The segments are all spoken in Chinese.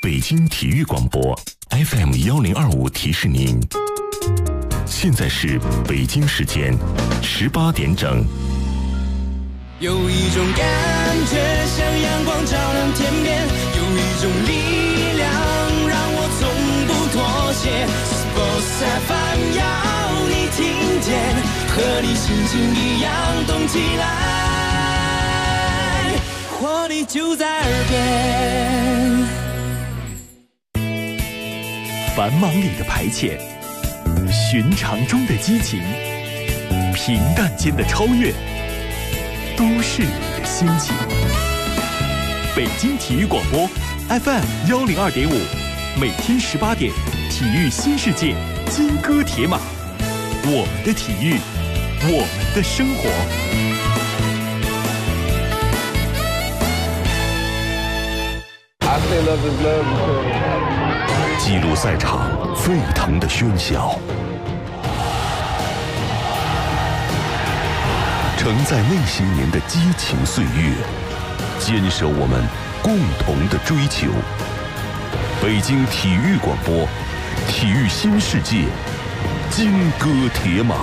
北京体育广播 FM1025提示您，现在是北京时间18点整。 有一种感觉像阳光照亮天边，有一种力量让我从不妥协。Sports FM 要你听见，和你心情一样动起来，活力就在耳边。 繁忙里的排遣，寻常中的激情，平淡间的超越，都市里的心情。北京体育广播 FM102.5，每天18点，体育新世界，金戈铁马，我们的体育，我们的生活。 记录赛场沸腾的喧嚣，承载那些年的激情岁月，坚守我们共同的追求。北京体育广播，体育新世界，金戈铁马。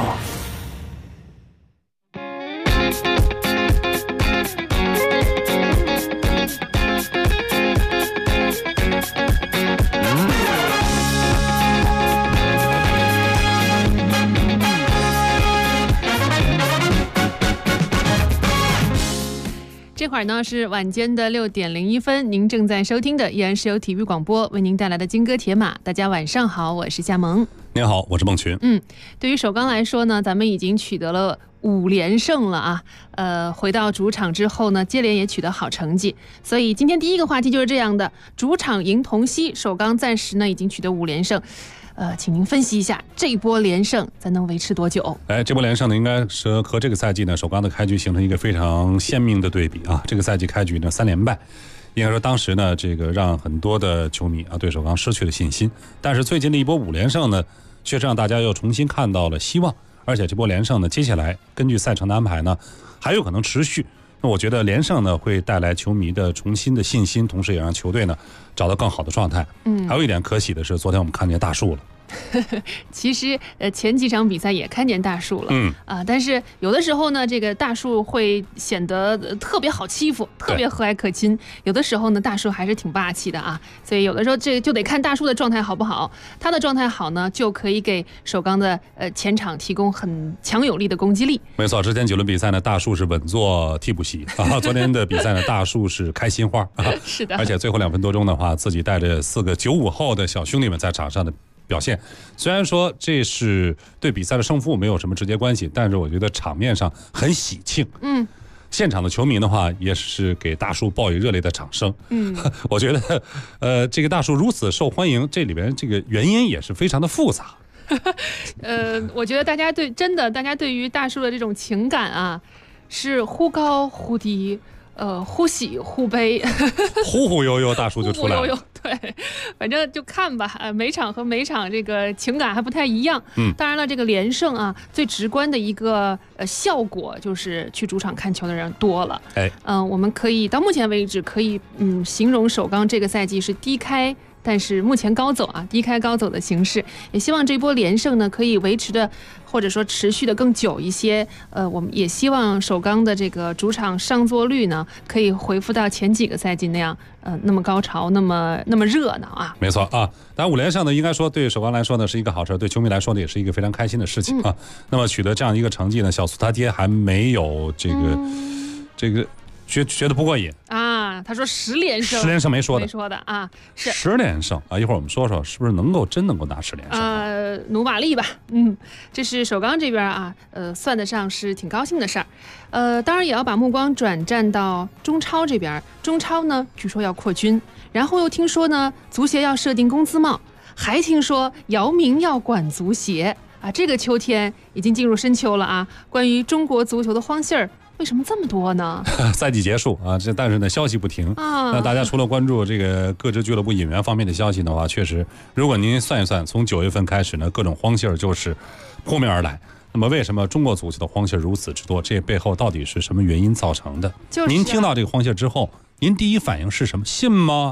这会儿呢是晚间的6点01分，您正在收听的依然是由体育广播为您带来的金戈铁马。大家晚上好，我是夏萌。 您好，我是孟群。 对于首钢来说呢，咱们已经取得了5连胜了啊。回到主场之后呢，接连也取得好成绩。所以今天第一个话题就是这样的：主场赢同曦，首钢暂时呢已经取得5连胜。请您分析一下这波连胜咱能维持多久？ 这波连胜呢，应该是和这个赛季呢首钢的开局形成一个非常鲜明的对比啊。这个赛季开局呢3连败，应该说当时呢这个让很多的球迷啊对首钢失去了信心。但是最近的一波5连胜呢，确实让大家又重新看到了希望。而且这波连胜呢，接下来根据赛程的安排呢，还有可能持续。那我觉得连胜呢会带来球迷的重新的信心，同时也让球队呢找到更好的状态。还有一点可喜的是，昨天我们看见大树了。 其实前几场比赛也看见大树了，但是有的时候呢，这个大树会显得特别好欺负，特别和蔼可亲；有的时候呢，大树还是挺霸气的啊。所以有的时候这就得看大树的状态好不好。他的状态好呢，就可以给首钢的前场提供很强有力的攻击力。 没错，之前几轮比赛呢，大树是稳坐替补席啊。昨天的比赛呢，大树是开心花啊。 是的， 而且最后2分多钟的话，自己带着4个95后的小兄弟们在场上的表现，虽然说这是对比赛的胜负没有什么直接关系，但是我觉得场面上很喜庆。现场的球迷的话也是给大树报以热烈的掌声。我觉得这个大树如此受欢迎，这里边这个原因也是非常的复杂。 我觉得大家对于大树的这种情感啊，是忽高忽低，忽喜忽悲， 忽忽悠悠大树就出来了。忽忽悠悠， 对，反正就看吧，每场和每场这个情感还不太一样。当然了，这个连胜啊，最直观的一个效果就是去主场看球的人多了。我们可以到目前为止可以形容首钢这个赛季是低开，但是目前高走啊，低开高走的形式，也希望这波连胜呢可以维持的，或者说持续的更久一些。我们也希望首钢的这个主场上座率呢可以恢复到前几个赛季那样，那么高潮，那么热闹啊。 没错啊，当然5连胜呢，应该说对首钢来说呢是一个好事，对球迷来说呢也是一个非常开心的事情啊。那么取得这样一个成绩呢，小苏他爹还没有这个觉得不过瘾啊，他说10连胜， 没说的啊，是 10连胜啊。一会儿我们说说是不是真能够拿10连胜努把力吧。这是首钢这边啊，算得上是挺高兴的事儿。当然也要把目光转战到中超这边。中超呢，据说要扩军，然后又听说呢，足协要设定工资帽，还听说姚明要管足协啊。这个秋天已经进入深秋了啊，关于中国足球的荒信儿为什么这么多呢？ 赛季结束啊，但是呢消息不停啊。那大家除了关注这个各支俱乐部引援方面的消息的话，确实，如果您算一算，从9月份开始呢，各种荒信儿就是扑面而来。那么为什么中国足球的荒信儿如此之多？这背后到底是什么原因造成的？您听到这个荒信儿之后，您第一反应是什么？信吗？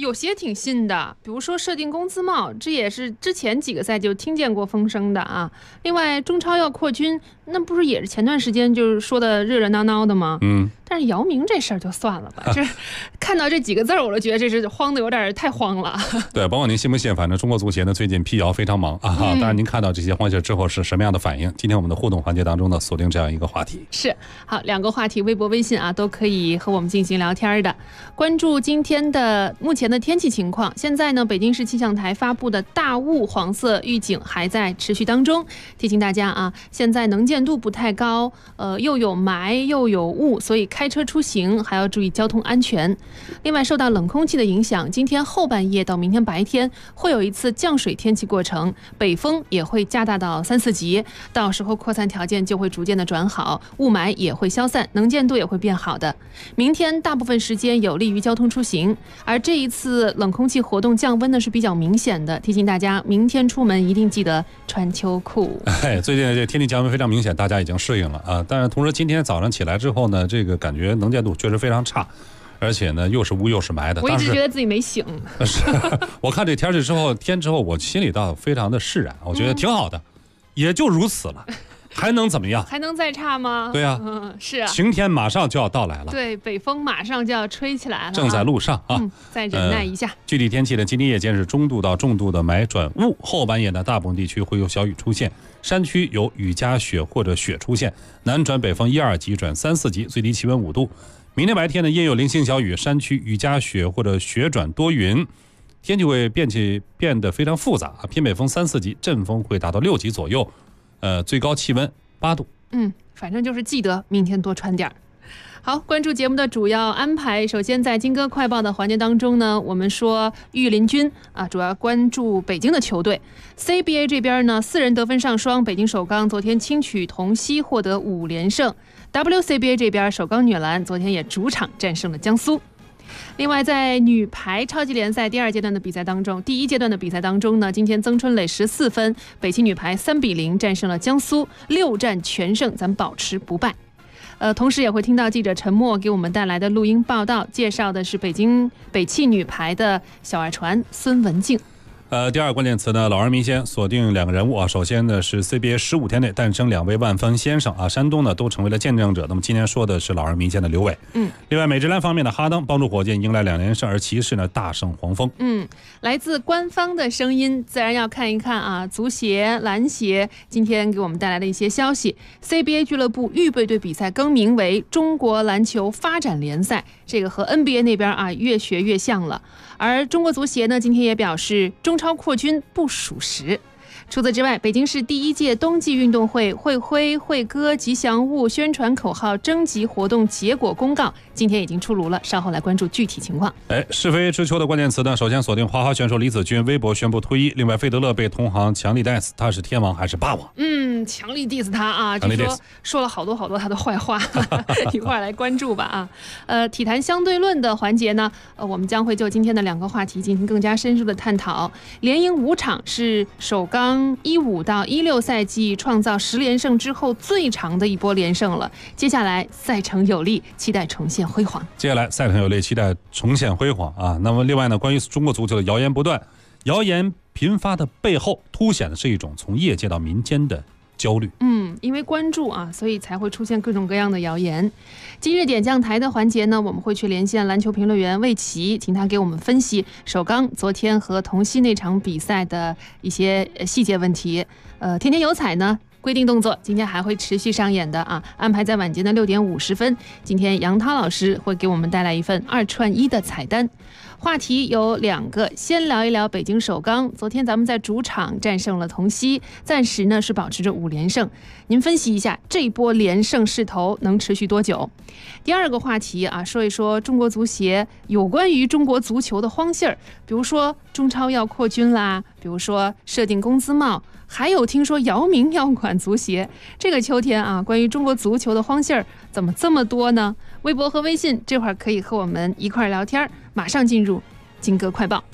有些挺新的，比如说设定工资帽，这也是之前几个赛季就听见过风声的啊。另外，中超要扩军，那不是也是前段时间就是说的热热闹闹的吗？但是姚明这事儿就算了吧，这看到这几个字我都觉得这是慌的有点太慌了。 对，甭管您信不信，反正中国足协呢最近辟谣非常忙啊。当然您看到这些慌信之后是什么样的反应？今天我们的互动环节当中呢，锁定这样一个话题。 是，好，两个话题，微博、微信啊都可以和我们进行聊天的。关注今天的目前的天气情况，现在呢，北京市气象台发布的大雾黄色预警还在持续当中，提醒大家啊，现在能见度不太高，又有霾又有雾，所以开车出行还要注意交通安全。另外，受到冷空气的影响，今天后半夜到明天白天会有一次降水天气过程，北风也会加大到3、4级，到时候扩散条件就会逐渐的转好，雾霾也会消散，能见度也会变好的。明天大部分时间有利于交通出行，而这一次冷空气活动降温呢是比较明显的，提醒大家明天出门一定记得穿秋裤。 最近这天气降温非常明显，大家已经适应了啊。但是同时今天早上起来之后呢，这个感觉能见度确实非常差，而且呢又是雾又是霾的。 我一直觉得自己没醒。 是，我看这天之后，我心里倒非常的释然，我觉得挺好的，也就如此了。还能怎么样？ 还能再差吗？ 对啊， 是啊， 晴天马上就要到来了。 对，北风马上就要吹起来了， 正在路上啊。 再忍耐一下。 具体天气呢，今天夜间是中度到重度的霾转雾，后半夜呢，大部分地区会有小雨出现，山区有雨夹雪或者雪出现，南转北风1、2级转3、4级，最低气温5度。明天白天呢，阴有零星小雨，山区雨夹雪或者雪转多云，天气会变得非常复杂啊，偏北风3、4级，阵风会达到6级左右，最高气温8度。 反正就是记得明天多穿点儿。好，关注节目的主要安排。首先，在金歌快报的环节当中呢，我们说御林军啊，主要关注北京的球队。CBA 这边呢，4人得分上双，北京首钢昨天轻取同曦，获得5连胜。WCBA 这边，首钢女篮昨天也主场战胜了江苏。另外，在女排超级联赛第2阶段的比赛当中，第1阶段的比赛当中呢，今天曾春蕾14分，北汽女排3比0战胜了江苏，6战全胜，咱保持不败。同时也会听到记者陈默给我们带来的录音报道，介绍的是北汽女排的小二传孙文静。 第二关键词呢，老而弥坚，锁定2个人物啊。首先呢是 CBA 15天内诞生2位万分先生啊，山东呢都成为了见证者。那么今天说的是老而弥坚的刘伟。另外美职篮方面的哈登帮助火箭迎来2连胜，而骑士呢大胜黄蜂。 来自官方的声音，自然要看一看啊，足协、篮协今天给我们带来的一些消息。CBA 俱乐部预备队比赛更名为中国篮球发展联赛，这个和 NBA 那边啊越学越像了。而中国足协呢，今天也表示中超扩军不属实。除此之外，北京市第1届冬季运动会会徽、会歌、吉祥物、宣传口号征集活动结果公告今天已经出炉了，稍后来关注具体情况。 是非之秋的关键词呢，首先锁定花滑选手李子君微博宣布退役。另外，费德勒被同行强力 diss， 他是天王还是霸王？ 强力 diss 他啊，据说了好多他的坏话，一块来关注吧啊。体坛相对论的环节呢，我们将会就今天的2个话题进行更加深入的探讨。连赢5场是首钢15到16赛季创造10连胜之后最长的一波连胜了。接下来赛程有力，期待重现辉煌。 接下来赛程有力，期待重现辉煌啊！那么另外呢，关于中国足球的谣言不断，谣言频发的背后，凸显的是一种从业界到民间的焦虑。 因为关注啊，所以才会出现各种各样的谣言。今日点将台的环节呢，我们会去连线篮球评论员魏琦，请他给我们分析首钢昨天和同曦那场比赛的一些细节问题。天天有彩呢，规定动作今天还会持续上演的啊，安排在晚间的6点50分。今天杨涛老师会给我们带来一份2串1的彩单。话题有2个，先聊一聊北京首钢。昨天咱们在主场战胜了同曦，暂时呢是保持着5连胜。您分析一下这波连胜势头能持续多久？第2个话题啊，说一说中国足协有关于中国足球的荒信儿，比如说中超要扩军啦，比如说设定工资帽，还有听说姚明要管足协。这个秋天啊，关于中国足球的荒信儿怎么这么多呢？微博和微信这会儿可以和我们一块聊天，马上进入金歌快报。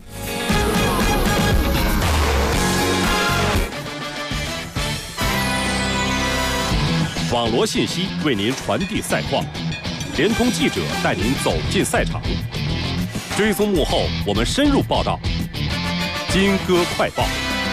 网罗信息为您传递赛况，联通记者带您走进赛场。 追踪幕后，我们深入报道。金歌快报。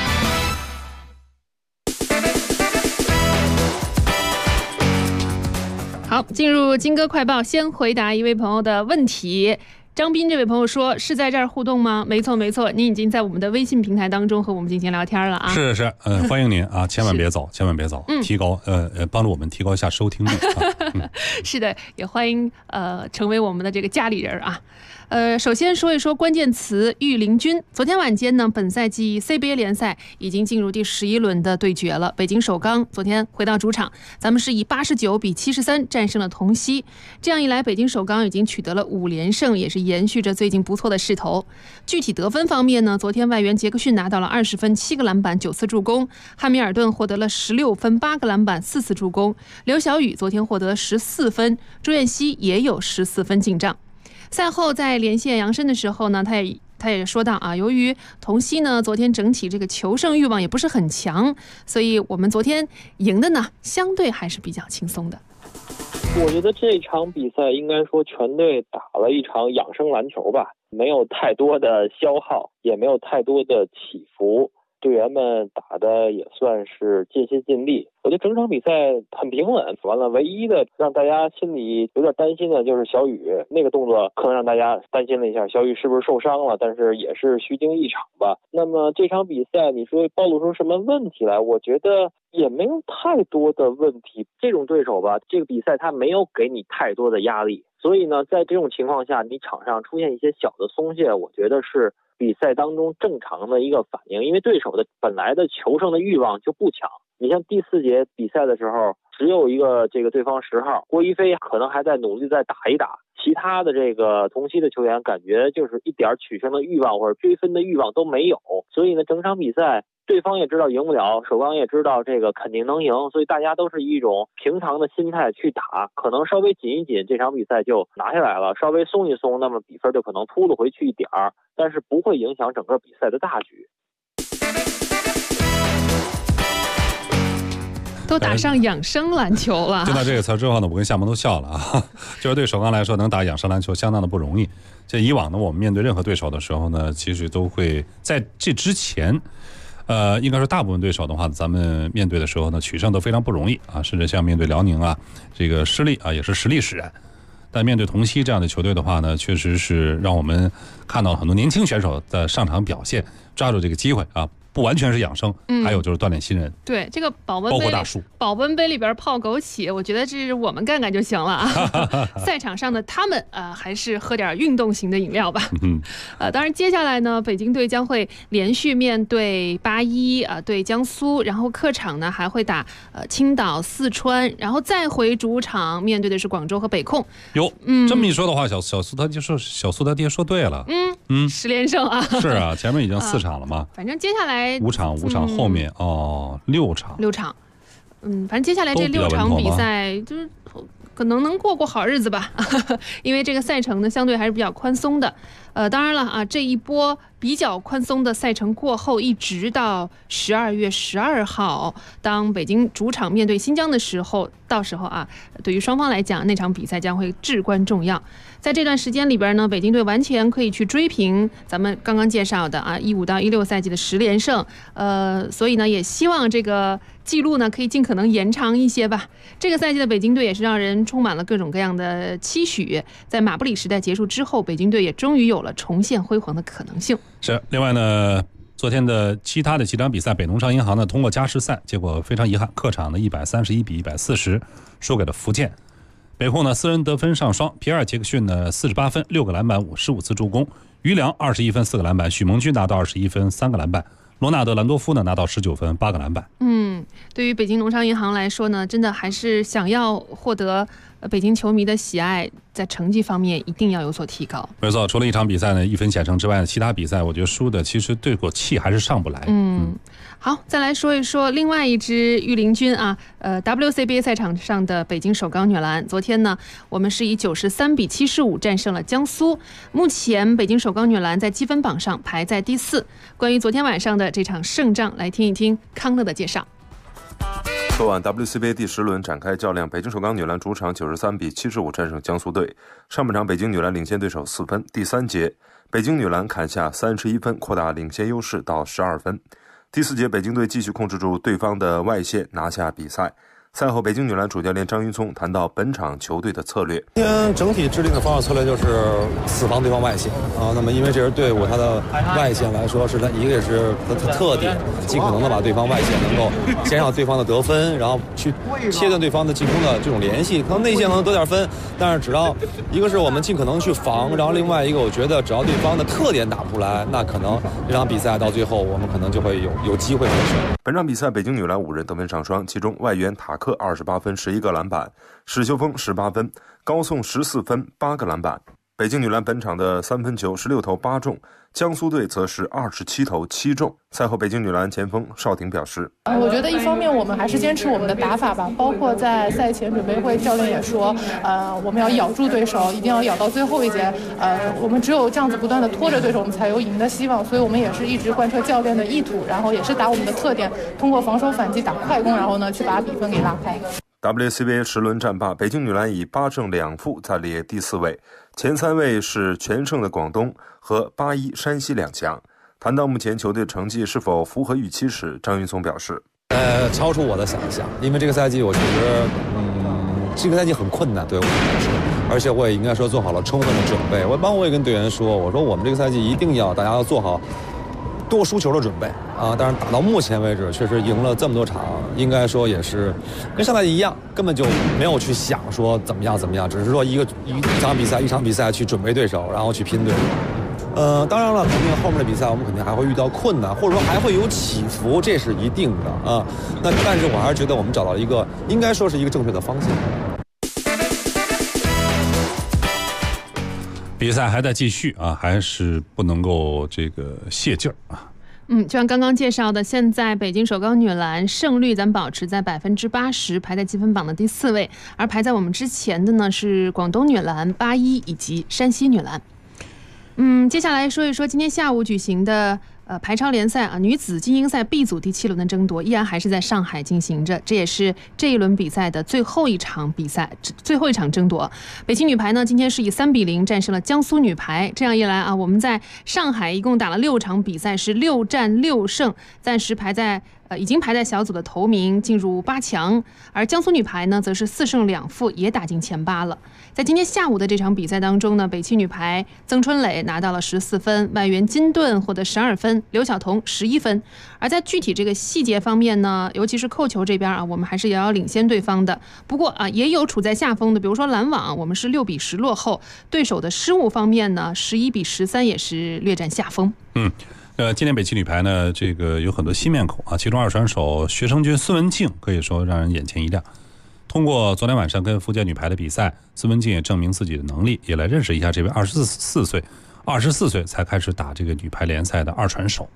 好，进入金歌快报，先回答一位朋友的问题。张斌这位朋友说：“是在这儿互动吗？”没错，没错，您已经在我们的微信平台当中和我们进行聊天了啊。 是，欢迎您啊，千万别走，千万别走，提高帮助我们提高一下收听率啊。 是的，也欢迎成为我们的这个家里人啊。首先说一说关键词御林军。昨天晚间呢，本赛季 CBA 联赛已经进入第11轮的对决了。北京首钢昨天回到主场，咱们是以89-73战胜了同曦。这样一来，北京首钢已经取得了5连胜，也是延续着最近不错的势头。具体得分方面呢，昨天外援杰克逊拿到了20分、7个篮板、9次助攻；汉密尔顿获得了16分、8个篮板、4次助攻；刘晓宇昨天获得14分，朱彦曦也有14分进账。赛后在连线杨申的时候呢，他也说到啊，由于同曦呢昨天整体这个求胜欲望也不是很强，所以我们昨天赢的呢相对还是比较轻松的。 我觉得这场比赛应该说全队打了一场养生篮球吧，没有太多的消耗，也没有太多的起伏，队员们打的也算是尽心尽力。我觉得整场比赛很平稳，完了唯一的让大家心里有点担心的就是小雨那个动作，可能让大家担心了一下，小雨是不是受伤了，但是也是虚惊一场吧。那么这场比赛你说暴露出什么问题来，我觉得也没有太多的问题。这种对手吧，这个比赛他没有给你太多的压力，所以呢在这种情况下，你场上出现一些小的松懈，我觉得是比赛当中正常的一个反应，因为对手的本来的求胜的欲望就不强。你像第4节比赛的时候，只有一个这个对方10号郭一飞可能还在努力再打一打，其他的这个同曦的球员感觉就是一点取胜的欲望或者追分的欲望都没有。所以呢整场比赛对方也知道赢不了，首钢也知道这个肯定能赢，所以大家都是以一种平常的心态去打，可能稍微紧一紧这场比赛就拿下来了，稍微松一松那么比分就可能突了回去一点儿，但是不会影响整个比赛的大局。 都打上养生篮球了。 听到这个词之后呢，我跟夏萌都笑了啊。就是对首钢来说，能打养生篮球相当的不容易。这以往呢，我们面对任何对手的时候呢，其实都会在这之前，应该说大部分对手的话，咱们面对的时候呢，取胜都非常不容易啊。甚至像面对辽宁啊，这个失利啊，也是实力使然。但面对同曦这样的球队的话呢，确实是让我们看到了很多年轻选手的上场表现，抓住这个机会啊。不完全是养生，还有就是锻炼新人。 对，这个保温杯里边泡枸杞，我觉得这是我们干干就行了啊。赛场上的他们还是喝点运动型的饮料吧。当然接下来呢，北京队将会连续面对81对江苏，然后客场呢还会打青岛、四川，然后再回主场面对的是广州和北控。 哟，这么一说的话，小苏他爹说对了。 10连胜啊。 是啊，前面已经4场了嘛。 反正接下来 5场后面6场。 反正接下来这6场比赛就是可能能过好日子吧。因为这个赛程呢相对还是比较宽松的。当然了啊，这一波比较宽松的赛程过后，一直到12月12号，当北京主场面对新疆的时候，到时候啊，对于双方来讲，那场比赛将会至关重要。在这段时间里边呢，北京队完全可以去追平咱们刚刚介绍的啊15到16赛季的10连胜。所以呢，也希望这个记录呢可以尽可能延长一些吧。这个赛季的北京队也是让人充满了各种各样的期许。在马布里时代结束之后，北京队也终于有了重现辉煌的可能性。 是，另外呢，昨天的其他的几场比赛，北农商银行呢通过加时赛，结果非常遗憾，客场的131-140输给了福建。北控呢4人得分上双，皮尔杰克逊呢48分6个篮板55次助攻，于良21分4个篮板，许蒙军拿到21分3个篮板，罗纳德兰多夫呢拿到19分8个篮板。 对于北京农商银行来说呢，真的还是想要获得北京球迷的喜爱，在成绩方面一定要有所提高。 没错，除了一场比赛呢1分险胜之外呢，其他比赛我觉得输的其实对口气还是上不来。 好，再来说一说另外一支御林军啊，WCBA 赛场上的北京首钢女篮。昨天呢，我们是以93-75战胜了江苏。目前北京首钢女篮在积分榜上排在第4。关于昨天晚上的这场胜仗，来听一听康乐的介绍。 昨晚 WCBA 第10轮展开较量，北京首钢女篮主场93比75战胜江苏队。上半场北京女篮领先对手4分，第3节北京女篮砍下31分，扩大领先优势到12分。第4节北京队继续控制住对方的外线，拿下比赛。赛后，北京女篮主教练张云聪谈到本场球队的策略。 今天整体制定的防守策略就是死防对方外线啊。那么，因为这支队伍它的外线来说，是它一个也是它的特点，尽可能的把对方外线能够减少对方的得分，然后去切断对方的进攻的这种联系。可能内线能得点分，但是只要一个是我们尽可能去防，然后另外一个我觉得只要对方的特点打不出来，那可能这场比赛到最后我们可能就会有机会获胜。 本场比赛，北京女篮5人得分上双，其中外援塔克28分11个篮板，史秀峰18分，高颂14分8个篮板。北京女篮本场的3分球16投8中，江苏队则是27投7中。赛后，北京女篮前锋邵婷表示： 我觉得一方面我们还是坚持我们的打法吧，包括在赛前准备会，教练也说，我们要咬住对手，一定要咬到最后一节。我们只有这样子不断的拖着对手，我们才有赢的希望。所以我们也是一直贯彻教练的意图，然后也是打我们的特点，通过防守反击打快攻，然后呢去把比分给拉开。 WCBA 10轮战罢，北京女篮以8胜2负暂列第4位，前3位是全胜的广东和81山西2强。谈到目前球队成绩是否符合预期时，张云松表示： 超出我的想象，因为这个赛季我确实，这个赛季很困难对我们来说，而且我也应该说做好了充分的准备。我也跟队员说，我说我们这个赛季一定要大家要做好多输球的准备啊！但是打到目前为止，确实赢了这么多场，应该说也是跟上赛季一样，根本就没有去想说怎么样，只是说一场比赛去准备对手，然后去拼对手。当然了，肯定后面的比赛我们肯定还会遇到困难，或者说还会有起伏，这是一定的啊。但是我还是觉得我们找到一个应该说是一个正确的方向。 比赛还在继续啊，还是不能够这个泄劲儿啊。 就像刚刚介绍的，现在北京首钢女篮胜率咱保持在80%，排在积分榜的第4位，而排在我们之前的呢是广东女篮、81以及山西女篮。接下来说一说今天下午举行的排超联赛女子精英赛 B 组第7轮的争夺，依然还是在上海进行着，这也是这一轮比赛的最后一场争夺。北京女排呢，今天是以3比0战胜了江苏女排，这样一来我们在上海一共打了6场比赛，是6战6胜，暂时已经排在小组的头名，进入8强。而江苏女排呢，则是4胜2负，也打进前8了。在今天下午的这场比赛当中呢，北汽女排曾春蕾拿到了14分，外援金盾获得12分，刘晓彤11分。而在具体这个细节方面呢，尤其是扣球这边我们还是遥遥领先对方的。不过也有处在下风的，比如说拦网，我们是6比10落后。对手的失误方面呢，11比13也是略占下风。 今年北汽女排呢，这个有很多新面孔啊，其中二传手学生军孙文静可以说让人眼前一亮。通过昨天晚上跟福建女排的比赛，孙文静也证明自己的能力，也来认识一下这位24岁才开始打这个女排联赛的二传手。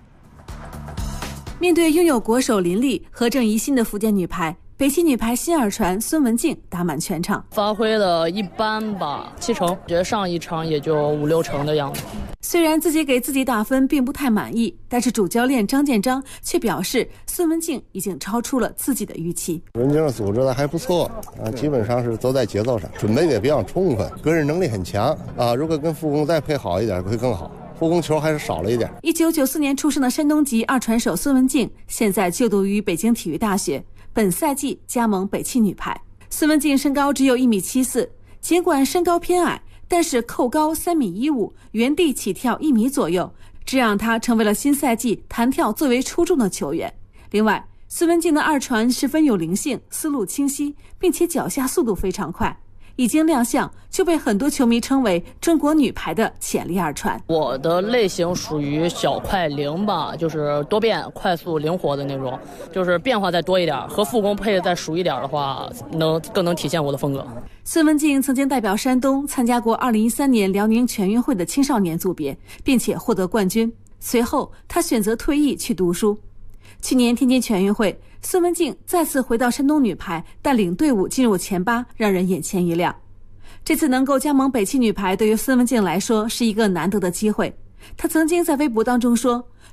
面对拥有国手林立和郑怡欣的福建女排，北汽女排新二传孙文静打满全场， 发挥的一般吧，7成，觉得上一场也就5、6成的样子。 虽然自己给自己打分并不太满意，但是主教练张建章却表示孙文静已经超出了自己的预期。 文静组织的还不错基本上是走在节奏上，准备的比较充分，个人能力很强如果跟副攻再配好一点会更好。副攻球还是少了一点。 1994年出生的山东籍二传手孙文静，现在就读于北京体育大学，本赛季加盟北汽女排。孙文静身高只有1.74米，尽管身高偏矮，但是扣高3.15米，原地起跳1米左右，这让她成为了新赛季弹跳最为出众的球员。另外，孙文静的二传十分有灵性，思路清晰，并且脚下速度非常快。已经亮相，就被很多球迷称为中国女排的潜力二传。 我的类型属于小快灵吧，就是多变、快速、灵活的那种，就是变化再多一点，和副攻配的再熟一点的话，更能体现我的风格。 孙文静曾经代表山东参加过2013年辽宁全运会的青少年组别，并且获得冠军。随后，她选择退役去读书。去年天津全运会，孙文静再次回到山东女排，带领队伍进入前8，让人眼前一亮。这次能够加盟北汽女排，对于孙文静来说是一个难得的机会。她曾经在微博当中说，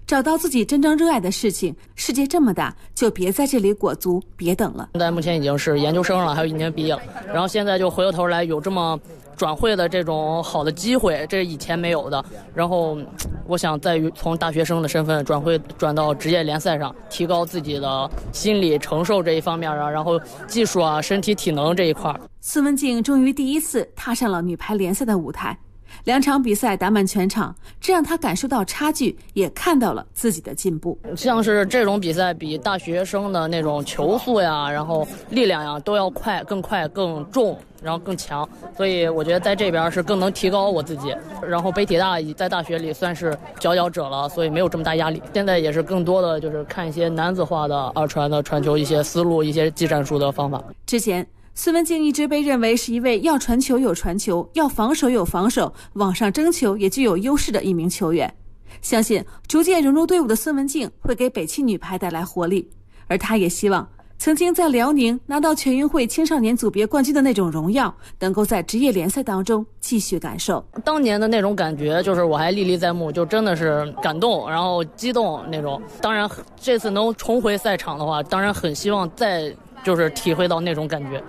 找到自己真正热爱的事情。世界这么大，就别在这里裹足，别等了。 现在目前已经是研究生了，还有1年毕业，然后现在就回过头来有这么转会的这种好的机会，这是以前没有的。然后我想在于从大学生的身份转到职业联赛上，提高自己的心理承受这一方面啊，然后技术啊、身体体能这一块。 孙文静终于第一次踏上了女排联赛的舞台，2场比赛打满全场，这让他感受到差距，也看到了自己的进步。 像是这种比赛比大学生的那种球速呀，然后力量呀都要快、更重，然后更强，所以我觉得在这边是更能提高我自己。然后北体大在大学里算是佼佼者了，所以没有这么大压力。现在也是更多的就是看一些男子化的2传的传球，一些思路、一些技战术的方法。 之前孙文静一直被认为是一位要传球有传球，要防守有防守，网上争球也具有优势的一名球员。相信逐渐融入队伍的孙文静会给北汽女排带来活力，而他也希望曾经在辽宁拿到全运会青少年组别冠军的那种荣耀，能够在职业联赛当中继续感受。 当年的那种感觉，就是我还历历在目，就真的是感动，然后激动那种。当然，这次能重回赛场的话，当然很希望再就是体会到那种感觉。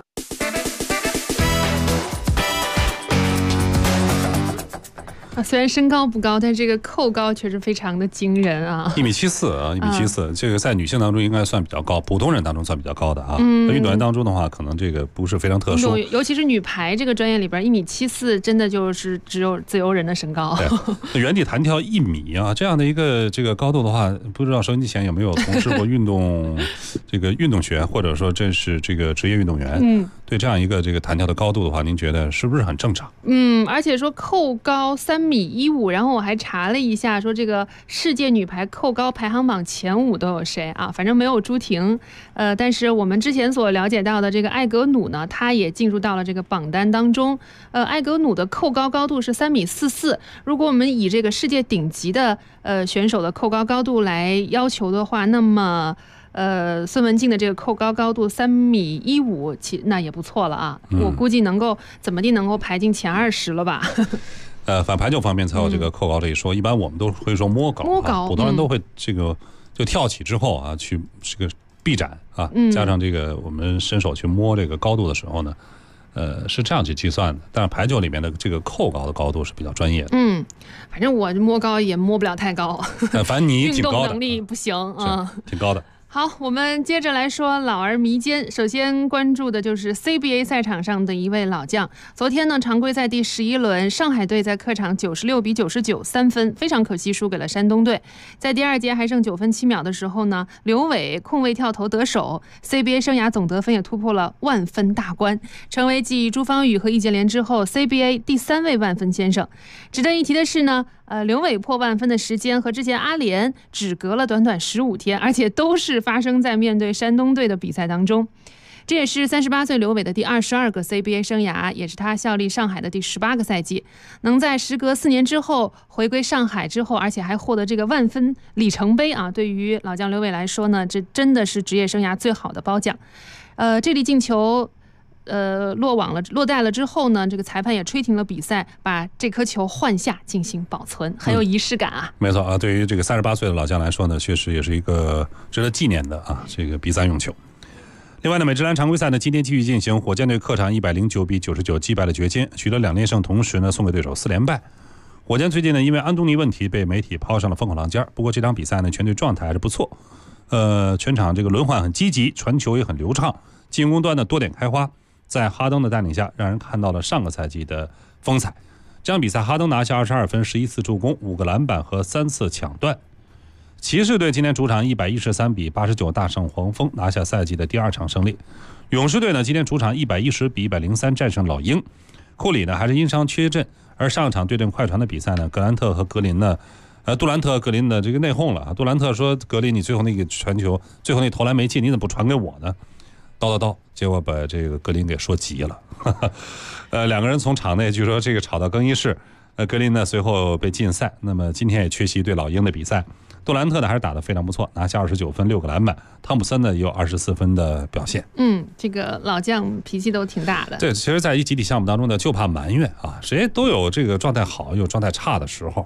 虽然身高不高，但这个扣高确实非常的惊人啊 ！1.74米啊，1.74米，这个在女性当中应该算比较高，普通人当中算比较高的啊。运动员当中的话，可能这个不是非常特殊， 尤其是女排这个专业里边，1.74米真的就是只有自由人的身高。 对，原地弹跳1米啊，这样的一个这个高度的话，不知道收音机前有没有从事过运动这个运动学，或者说这是这个职业运动员？对这样一个这个弹跳的高度的话，您觉得是不是很正常？ 而且说扣高3.15米，然后我还查了一下，说这个世界女排扣高排行榜前5都有谁啊？反正没有朱婷，但是我们之前所了解到的这个艾格努呢，她也进入到了这个榜单当中。艾格努的扣高高度是3.44米，如果我们以这个世界顶级的选手的扣高高度来要求的话，那么孙文静的这个扣高高度3.15米，那也不错了啊。我估计能够怎么地能够排进前20了吧。 反排球方面才有这个扣高这一说，一般我们都会说摸高，普通人都会这个就跳起之后啊，去这个臂展啊，加上这个我们伸手去摸这个高度的时候呢，是这样去计算的。但是排球里面的这个扣高的高度是比较专业的。 反正我摸高也摸不了太高， 反正你挺高的， 运动能力不行啊， 挺高的。 好，我们接着来说老而弥坚。首先关注的就是 CBA 赛场上的一位老将。昨天呢，常规赛第11轮，上海队在客场96-99，3分，非常可惜输给了山东队。在第2节还剩9分7秒的时候呢，刘伟空位跳投得手 ，CBA 生涯总得分也突破了10000分大关，成为继朱芳雨和易建联之后 CBA 第3位10000分先生。值得一提的是呢，刘伟破10000分的时间和之前阿联只隔了短短15天，而且都是发生在面对山东队的比赛当中。这也是38岁刘伟的第22个 CBA 生涯，也是他效力上海的第18个赛季。能在时隔4年之后回归上海之后，而且还获得这个10000分里程碑啊！对于老将刘伟来说呢，这真的是职业生涯最好的褒奖。这粒进球落袋了之后呢，这个裁判也吹停了比赛，把这颗球换下进行保存，很有仪式感啊。 没错啊，对于这个38岁的老将来说呢，确实也是一个值得纪念的啊这个比赛用球。另外呢，美职篮常规赛呢今天继续进行，火箭队客场109-99击败了掘金，取得2连胜，同时呢送给对手4连败。火箭最近呢因为安东尼问题被媒体抛上了风口浪尖，不过这场比赛呢全队状态还是不错，全场这个轮换很积极，传球也很流畅，进攻端呢多点开花。在哈登的带领下，让人看到了上个赛季的风采。这场比赛，哈登拿下22分、11次助攻、5个篮板和3次抢断。骑士队今天主场113-89大胜黄蜂，拿下赛季的第2场胜利。勇士队呢，今天主场110-103战胜老鹰。库里呢还是因伤缺阵，而上场对阵快船的比赛呢，杜兰特和格林的这个内讧了。杜兰特说：“格林，你最后那个传球，最后那投篮没进，你怎么不传给我呢？”叨，结果把这个格林给说急了。两个人从场内据说这个吵到更衣室，格林呢随后被禁赛。那么今天也缺席对老鹰的比赛。杜兰特呢还是打得非常不错，拿下29分6个篮板。汤普森呢也有24分的表现。 这个老将脾气都挺大的。 对，其实在一集体项目当中呢，就怕埋怨啊，谁都有这个状态好有状态差的时候。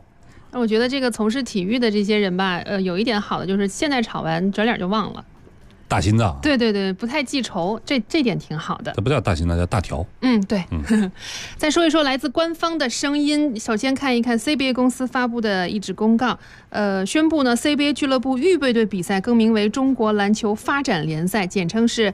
我觉得这个从事体育的这些人吧，有一点好的就是现在吵完转脸就忘了。 大心脏， 对对对，不太记仇，这点挺好的。 这不叫大心脏，叫大条。 对。再说一说来自官方的声音，首先看一看 CBA 公司发布的一纸公告，宣布呢 CBA 俱乐部预备队比赛更名为中国篮球发展联赛，简称是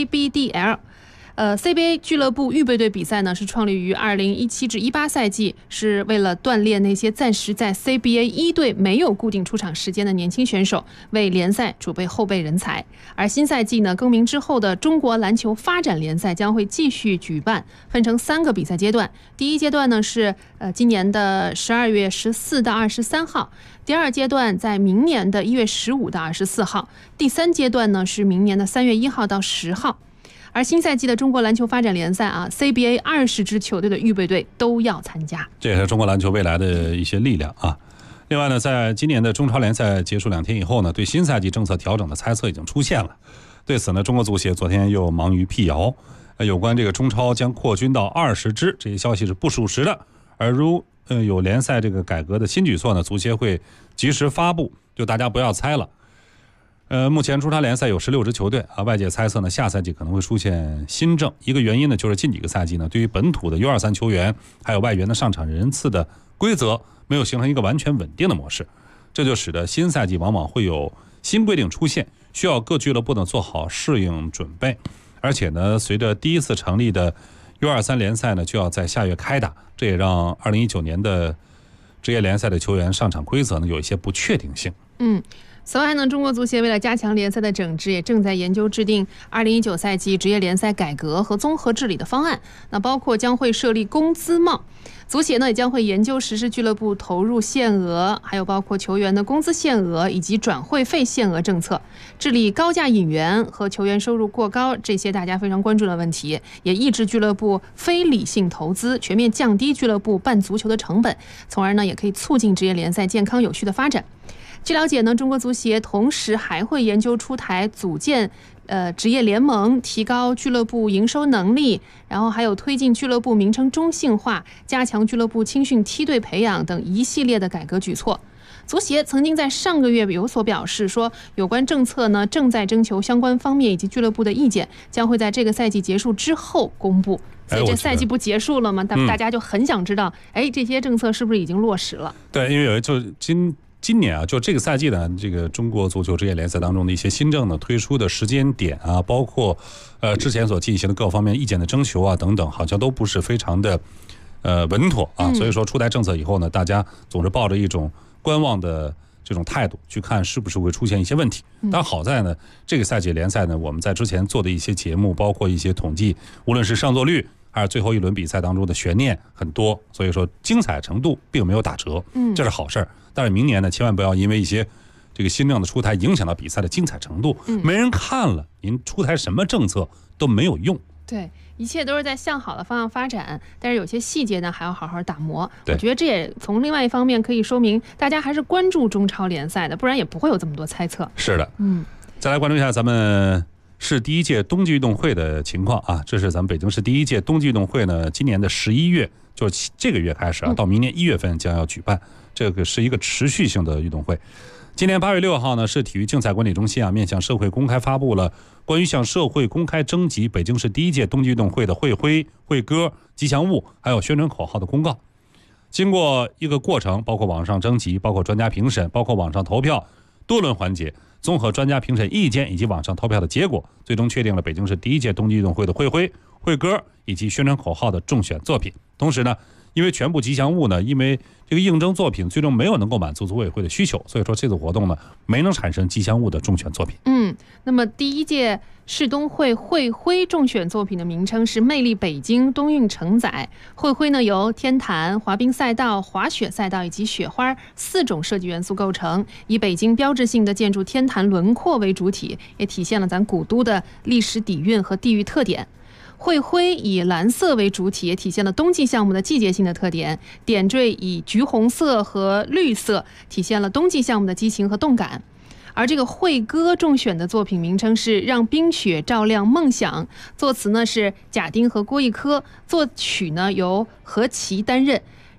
CBDL。CBA 俱乐部预备队比赛呢是创立于2017至18赛季，是为了锻炼那些暂时在 CBA 一队没有固定出场时间的年轻选手，为联赛储备后备人才。而新赛季呢更名之后的中国篮球发展联赛将会继续举办，分成3个比赛阶段。第一阶段呢是今年的12月14到23号，第二阶段在明年的1月15到24号，第3阶段呢是明年的3月1号到10号。而新赛季的中国篮球发展联赛CBA 20支球队的预备队都要参加， 这也是中国篮球未来的一些力量啊。另外呢，在今年的中超联赛结束2天以后呢，对新赛季政策调整的猜测已经出现了。对此呢，中国足协昨天又忙于辟谣，有关这个中超将扩军到20支这些消息是不属实的。而如有联赛这个改革的新举措呢，足协会及时发布，就大家不要猜了。目前中超联赛有16支球队外界猜测呢，下赛季可能会出现新政。一个原因呢，就是近几个赛季呢，对于本土的 U23 球员还有外援的上场人次的规则没有形成一个完全稳定的模式，这就使得新赛季往往会有新规定出现，需要各俱乐部呢做好适应准备。而且呢，随着第一次成立的 U23 联赛呢就要在下月开打，这也让2019年的职业联赛的球员上场规则呢有一些不确定性。 此外呢，中国足协为了加强联赛的整治，也正在研究制定2019赛季职业联赛改革和综合治理的方案。那包括将会设立工资帽，足协呢也将会研究实施俱乐部投入限额，还有包括球员的工资限额以及转会费限额政策，治理高价引援和球员收入过高这些大家非常关注的问题，也抑制俱乐部非理性投资，全面降低俱乐部办足球的成本，从而呢也可以促进职业联赛健康有序的发展。据了解呢，中国足协同时还会研究出台组建职业联盟，提高俱乐部营收能力，然后还有推进俱乐部名称中性化，加强俱乐部青训梯队培养等一系列的改革举措。足协曾经在上个月有所表示说，有关政策呢正在征求相关方面以及俱乐部的意见，将会在这个赛季结束之后公布。所以这赛季不结束了吗？大家就很想知道，这些政策是不是已经落实了？ 对，因为就今年就这个赛季呢，这个中国足球职业联赛当中的一些新政呢推出的时间点包括之前所进行的各方面意见的征求等等，好像都不是非常的稳妥所以说出台政策以后呢，大家总是抱着一种观望的这种态度去看是不是会出现一些问题。但好在呢，这个赛季联赛呢，我们在之前做的一些节目，包括一些统计，无论是上座率还是最后一轮比赛当中的悬念很多，所以说精彩程度并没有打折，这是好事儿。但是明年呢，千万不要因为一些这个新政的出台影响到比赛的精彩程度，没人看了，您出台什么政策都没有用。 对，一切都是在向好的方向发展，但是有些细节呢还要好好打磨。我觉得这也从另外一方面可以说明大家还是关注中超联赛的，不然也不会有这么多猜测。 是的，再来关注一下咱们市第一届冬季运动会的情况这是咱们北京市第一届冬季运动会呢，今年的11月，就是这个月开始到明年1月份将要举办，这个是一个持续性的运动会。今年8月6号呢，市体育竞赛管理中心面向社会公开发布了关于向社会公开征集北京市第一届冬季运动会的会徽、会歌、吉祥物还有宣传口号的公告。经过一个过程，包括网上征集，包括专家评审，包括网上投票多轮环节，综合专家评审意见以及网上投票的结果，最终确定了北京市第一届冬季运动会的会徽、会歌以及宣传口号的中选作品。同时呢，因为全部吉祥物呢，因为这个应征作品最终没有能够满足组委会的需求，所以说这次活动呢没能产生吉祥物的中选作品。 那么第一届市冬会会徽中选作品的名称是魅力北京冬运承载。会徽呢由天坛、滑冰赛道、滑雪赛道以及雪花4种设计元素构成，以北京标志性的建筑天坛轮廓为主体，也体现了咱古都的历史底蕴和地域特点。会徽以蓝色为主体，也体现了冬季项目的季节性的特点。点缀以橘红色和绿色，体现了冬季项目的激情和动感。而这个会歌中选的作品名称是《让冰雪照亮梦想》，作词呢是贾丁和郭一科，作曲呢由何其担任。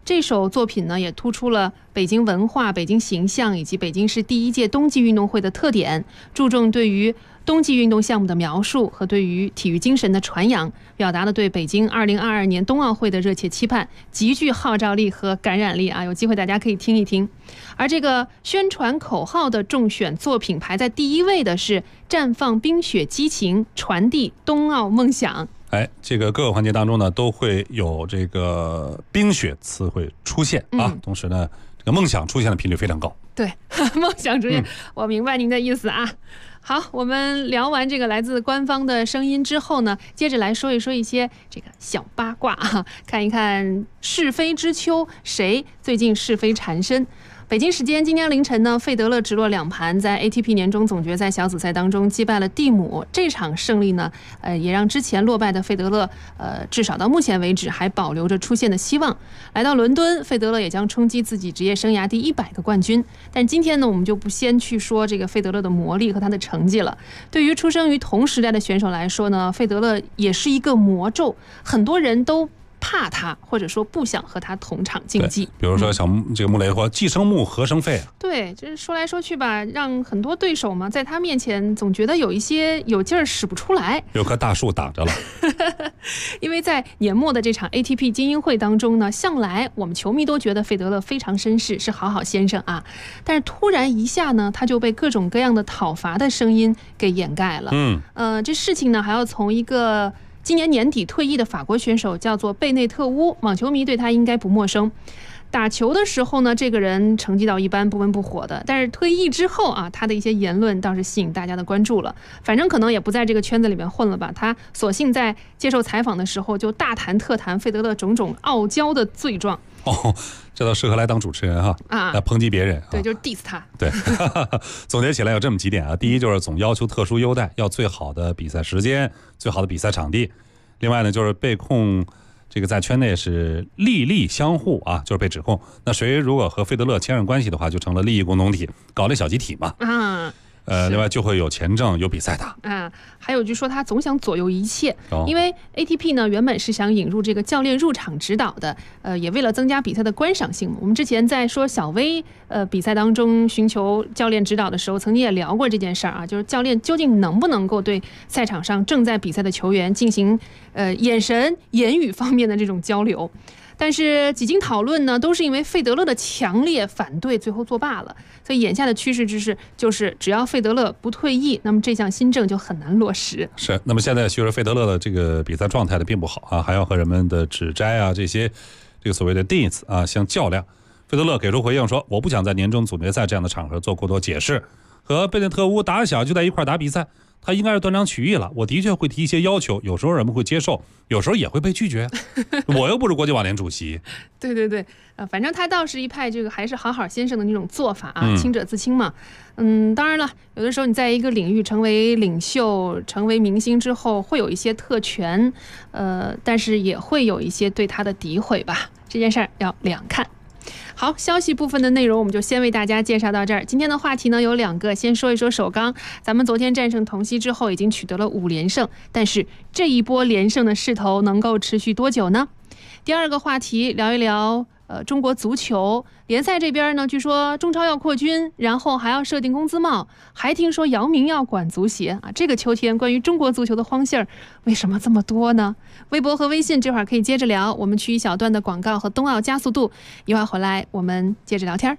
这首作品呢，也突出了北京文化、北京形象以及北京市第1届冬季运动会的特点，注重对于冬季运动项目的描述和对于体育精神的传扬，表达了对北京2022年冬奥会的热切期盼，极具号召力和感染力啊！有机会大家可以听一听。而这个宣传口号的中选作品排在第1位的是“绽放冰雪激情，传递冬奥梦想”。 这个各个环节当中呢，都会有这个冰雪词汇出现啊，同时呢，这个梦想出现的频率非常高。 对，梦想出现，我明白您的意思啊。好，我们聊完这个来自官方的声音之后呢，接着来说一说一些这个小八卦啊，看一看是非之秋，谁最近是非缠身。北京时间今天凌晨呢，费德勒直落2盘，在 ATP 年终总决赛小组赛当中击败了蒂姆。这场胜利呢，也让之前落败的费德勒，至少到目前为止还保留着出线的希望。来到伦敦，费德勒也将冲击自己职业生涯第100个冠军。但今天呢，我们就不先去说这个费德勒的魔力和他的成绩了。对于出生于同时代的选手来说呢，费德勒也是一个魔咒，很多人都怕他，或者说不想和他同场竞技。 比如说像这个穆雷说既生木何生费啊？ 对，就是说来说去吧，让很多对手嘛，在他面前总觉得有一些有劲儿使不出来， 有棵大树挡着了。 因为在年末的这场 ATP 精英会当中呢，向来我们球迷都觉得费德勒非常绅士，是好好先生啊。但是突然一下呢，他就被各种各样的讨伐的声音给掩盖了。这事情呢，还要从一个今年年底退役的法国选手叫做贝内特乌，网球迷对他应该不陌生。打球的时候呢，这个人成绩倒一般，不温不火的。但是退役之后啊，他的一些言论倒是吸引大家的关注了。反正可能也不在这个圈子里面混了吧。他索性在接受采访的时候就大谈特谈费德勒种种傲娇的罪状。 这倒适合来当主持人哈来抨击别人。 对，就是 diss 他。 对，总结起来有这么几点啊。第一就是总要求特殊优待，要最好的比赛时间，最好的比赛场地。另外呢，就是被控这个在圈内是利利相互啊，就是被指控。那谁如果和费德勒牵上关系的话，就成了利益共同体，搞了小集体嘛。另外就会有钱挣，有比赛打。 还有据说他总想左右一切，因为 ATP 呢原本是想引入这个教练入场指导的，也为了增加比赛的观赏性。我们之前在说小威比赛当中寻求教练指导的时候，曾经也聊过这件事儿啊，就是教练究竟能不能够对赛场上正在比赛的球员进行眼神、言语方面的这种交流。但是几经讨论呢，都是因为费德勒的强烈反对，最后作罢了。所以眼下的趋势就是只要费德勒不退役，那么这项新政就很难落实。 是，那么现在随着费德勒的这个比赛状态的并不好啊，还要和人们的指摘啊这个所谓的 diss 啊相较量。费德勒给出回应说，我不想在年终总决赛这样的场合做过多解释，和贝内特乌打小就在一块打比赛，他应该是断章取义了。我的确会提一些要求，有时候人们会接受，有时候也会被拒绝。我又不是国际网联主席。 对，反正他倒是一派这个还是好好先生的那种做法啊，清者自清嘛。当然了，有的时候你在一个领域成为领袖、成为明星之后，会有一些特权，但是也会有一些对他的诋毁吧。这件事儿要两看。好，消息部分的内容我们就先为大家介绍到这儿。今天的话题呢有2个，先说一说首钢。咱们昨天战胜同曦之后，已经取得了5连胜，但是这一波连胜的势头能够持续多久呢？第2个话题聊一聊中国足球联赛这边呢，据说中超要扩军，然后还要设定工资帽，还听说姚明要管足协啊。这个秋天关于中国足球的荒信儿为什么这么多呢？微博和微信这会儿可以接着聊，我们去一小段的广告和冬奥加速度，一会儿回来我们接着聊天。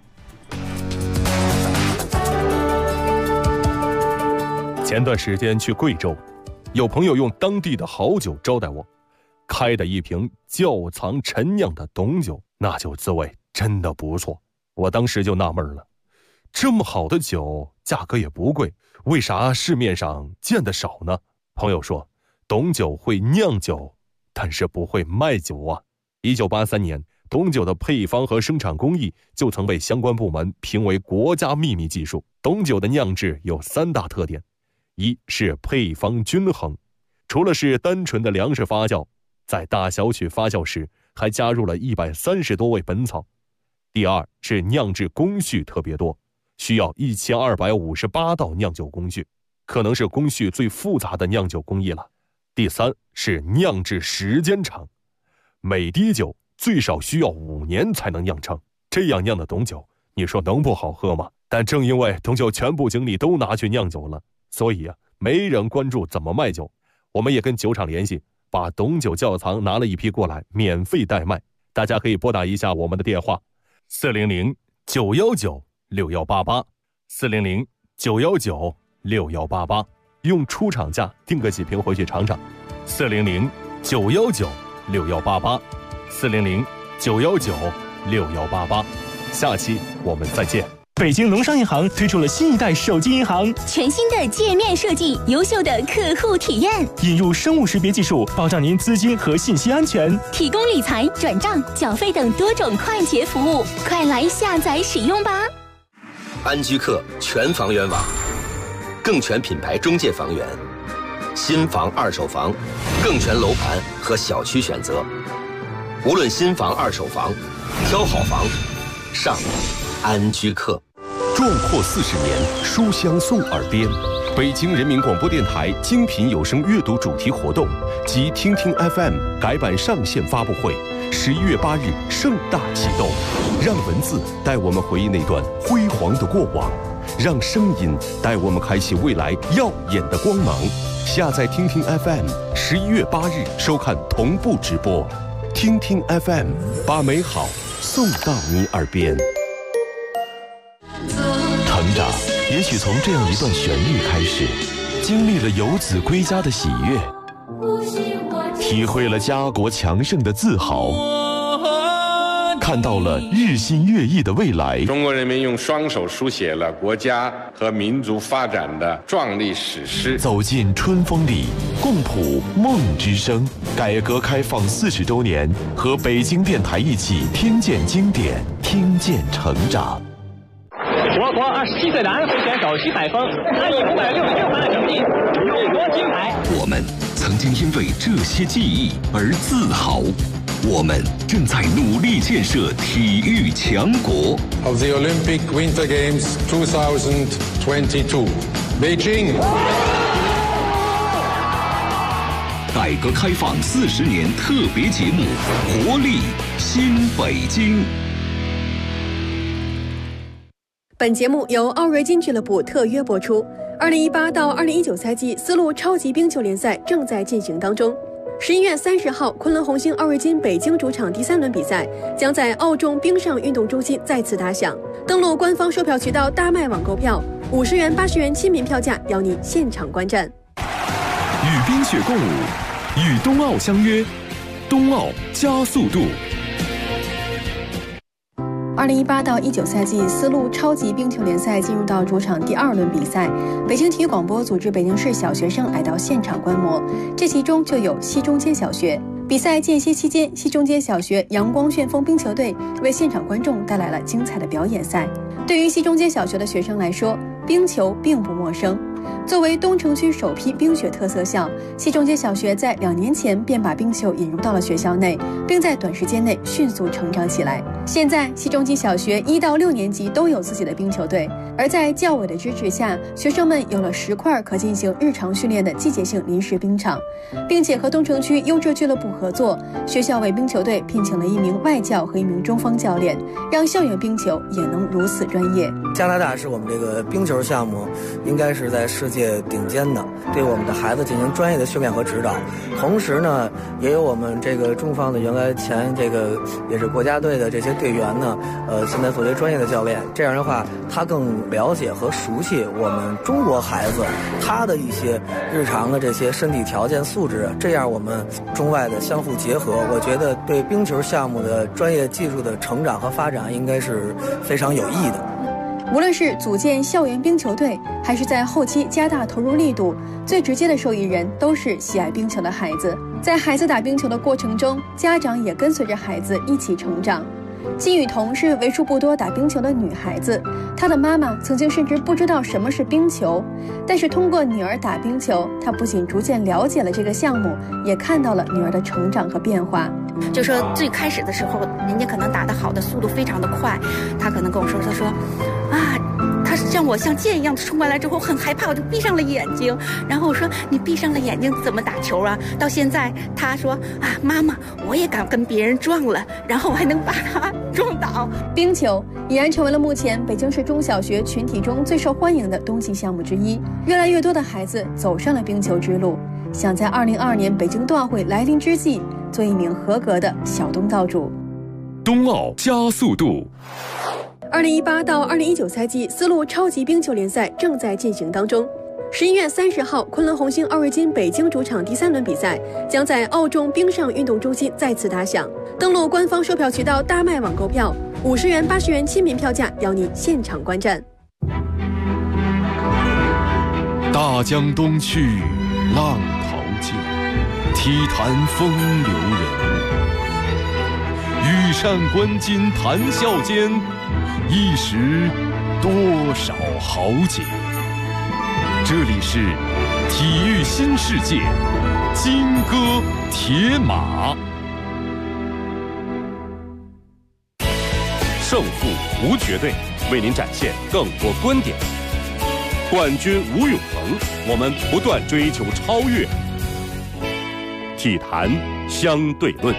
前段时间去贵州，有朋友用当地的好酒招待我，开的一瓶窖藏陈酿的董酒，那酒滋味真的不错。我当时就纳闷了，这么好的酒价格也不贵，为啥市面上见得少呢？朋友说，董酒会酿酒，但是不会卖酒啊。1983年，董酒的配方和生产工艺就曾被相关部门评为国家秘密技术。董酒的酿制有3大特点，一是配方均衡，除了是单纯的粮食发酵，在大小曲发酵时还加入了130多味本草。第2是酿制工序特别多，需要1258道酿酒工序，可能是工序最复杂的酿酒工艺了。第3是酿制时间长，每滴酒最少需要5年才能酿成。这样酿的董酒，你说能不好喝吗？但正因为董酒全部精力都拿去酿酒了，所以没人关注怎么卖酒。我们也跟酒厂联系，把董酒窖藏拿了一批过来，免费代卖。大家可以拨打一下我们的电话，400-919-6188，400-919-6188，用出厂价订个几瓶回去尝尝。400-919-6188，400-919-6188。下期我们再见。 北京农商银行推出了新一代手机银行， 全新的界面设计，优秀的客户体验， 引入生物识别技术，保障您资金和信息安全， 提供理财、转账、缴费等多种快捷服务，快来下载使用吧！ 安居客全房源网，更全品牌中介房源，新房、二手房，更全楼盘和小区选择。无论新房、二手房，挑好房，上安居客。 壮阔40年，书香送耳边。北京人民广播电台精品有声阅读主题活动及听听 FM 改版上线发布会，11月8日盛大启动。让文字带我们回忆那段辉煌的过往，让声音带我们开启未来耀眼的光芒。下载听听 FM，11月8日收看同步直播。听听 FM， 把美好送到你耳边。成长也许从这样一段旋律开始，经历了游子归家的喜悦，体会了家国强盛的自豪，看到了日新月异的未来。 中国人民用双手书写了国家和民族发展的壮丽史诗。 走进春风里，共谱梦之声。改革开放40周年，和北京电台一起听见经典，听见成长。 我国27岁的安徽选手徐海峰，他以566分的成绩勇夺金牌。 我们曾经因为这些记忆而自豪，我们正在努力建设体育强国。 Of the Olympic Winter Games 2022, Beijing。 改革开放40年特别节目《活力新北京》。 本节目由奥瑞金俱乐部特约播出。2018到2019赛季丝路超级冰球联赛正在进行当中。11月30号，昆仑红星奥瑞金北京主场第3轮比赛将在奥众冰上运动中心再次打响。登录官方售票渠道大麦网购票，50元、80元亲民票价，邀你现场观战。 与冰雪共舞，与冬奥相约，冬奥加速度。 2018到19赛季丝路超级冰球联赛进入到主场第2轮比赛，北京体育广播组织北京市小学生来到现场观摩，这其中就有西中街小学。比赛间歇期间，西中街小学阳光旋风冰球队为现场观众带来了精彩的表演赛。对于西中街小学的学生来说，冰球并不陌生。作为东城区首批冰雪特色校，西中街小学在2年前便把冰球引入到了学校内，并在短时间内迅速成长起来。现在西中街小学1到6年级都有自己的冰球队，而在教委的支持下，学生们有了10块可进行日常训练的季节性临时冰场，并且和东城区优质俱乐部合作，学校为冰球队聘请了1名外教和1名中方教练，让校园冰球也能如此专业。 加拿大是我们这个冰球项目应该是在世界顶尖的，对我们的孩子进行专业的训练和指导。同时呢，也有我们这个中方的原来前这个也是国家队的这些队员呢，现在作为专业的教练，这样的话他更了解和熟悉我们中国孩子他的一些日常的这些身体条件素质，这样我们中外的相互结合，我觉得对冰球项目的专业技术的成长和发展应该是非常有益的。 无论是组建校园冰球队，还是在后期加大投入力度，最直接的受益人都是喜爱冰球的孩子。在孩子打冰球的过程中，家长也跟随着孩子一起成长。金雨桐是为数不多打冰球的女孩子，她的妈妈曾经甚至不知道什么是冰球，但是通过女儿打冰球，她不仅逐渐了解了这个项目，也看到了女儿的成长和变化。 就说最开始的时候，人家可能打得好的速度非常的快，她可能跟我说，她说啊，她像我像箭一样冲过来之后很害怕，我就闭上了眼睛。然后我说你闭上了眼睛怎么打球啊？到现在他说啊，妈妈我也敢跟别人撞了，然后还能把他撞倒。 冰球已然成为了目前北京市中小学群体中最受欢迎的冬季项目之一，越来越多的孩子走上了冰球之路，想在2022年北京冬奥会来临之际做一名合格的小东道主。 冬奥加速度。 2018到2019赛季丝路超级冰球联赛正在进行当中。11月30号，昆仑红星奥瑞金北京主场第3轮比赛将在奥众冰上运动中心再次打响。登录官方售票渠道大麦网购票，50元、80元亲民票价，邀你现场观战。 大江东去，浪淘尽，体坛风流人物。羽扇纶巾谈笑间，一时多少豪杰。这里是体育新世界，金戈铁马。胜负无绝对，为您展现更多观点。冠军无永恒，我们不断追求超越。体坛相对论。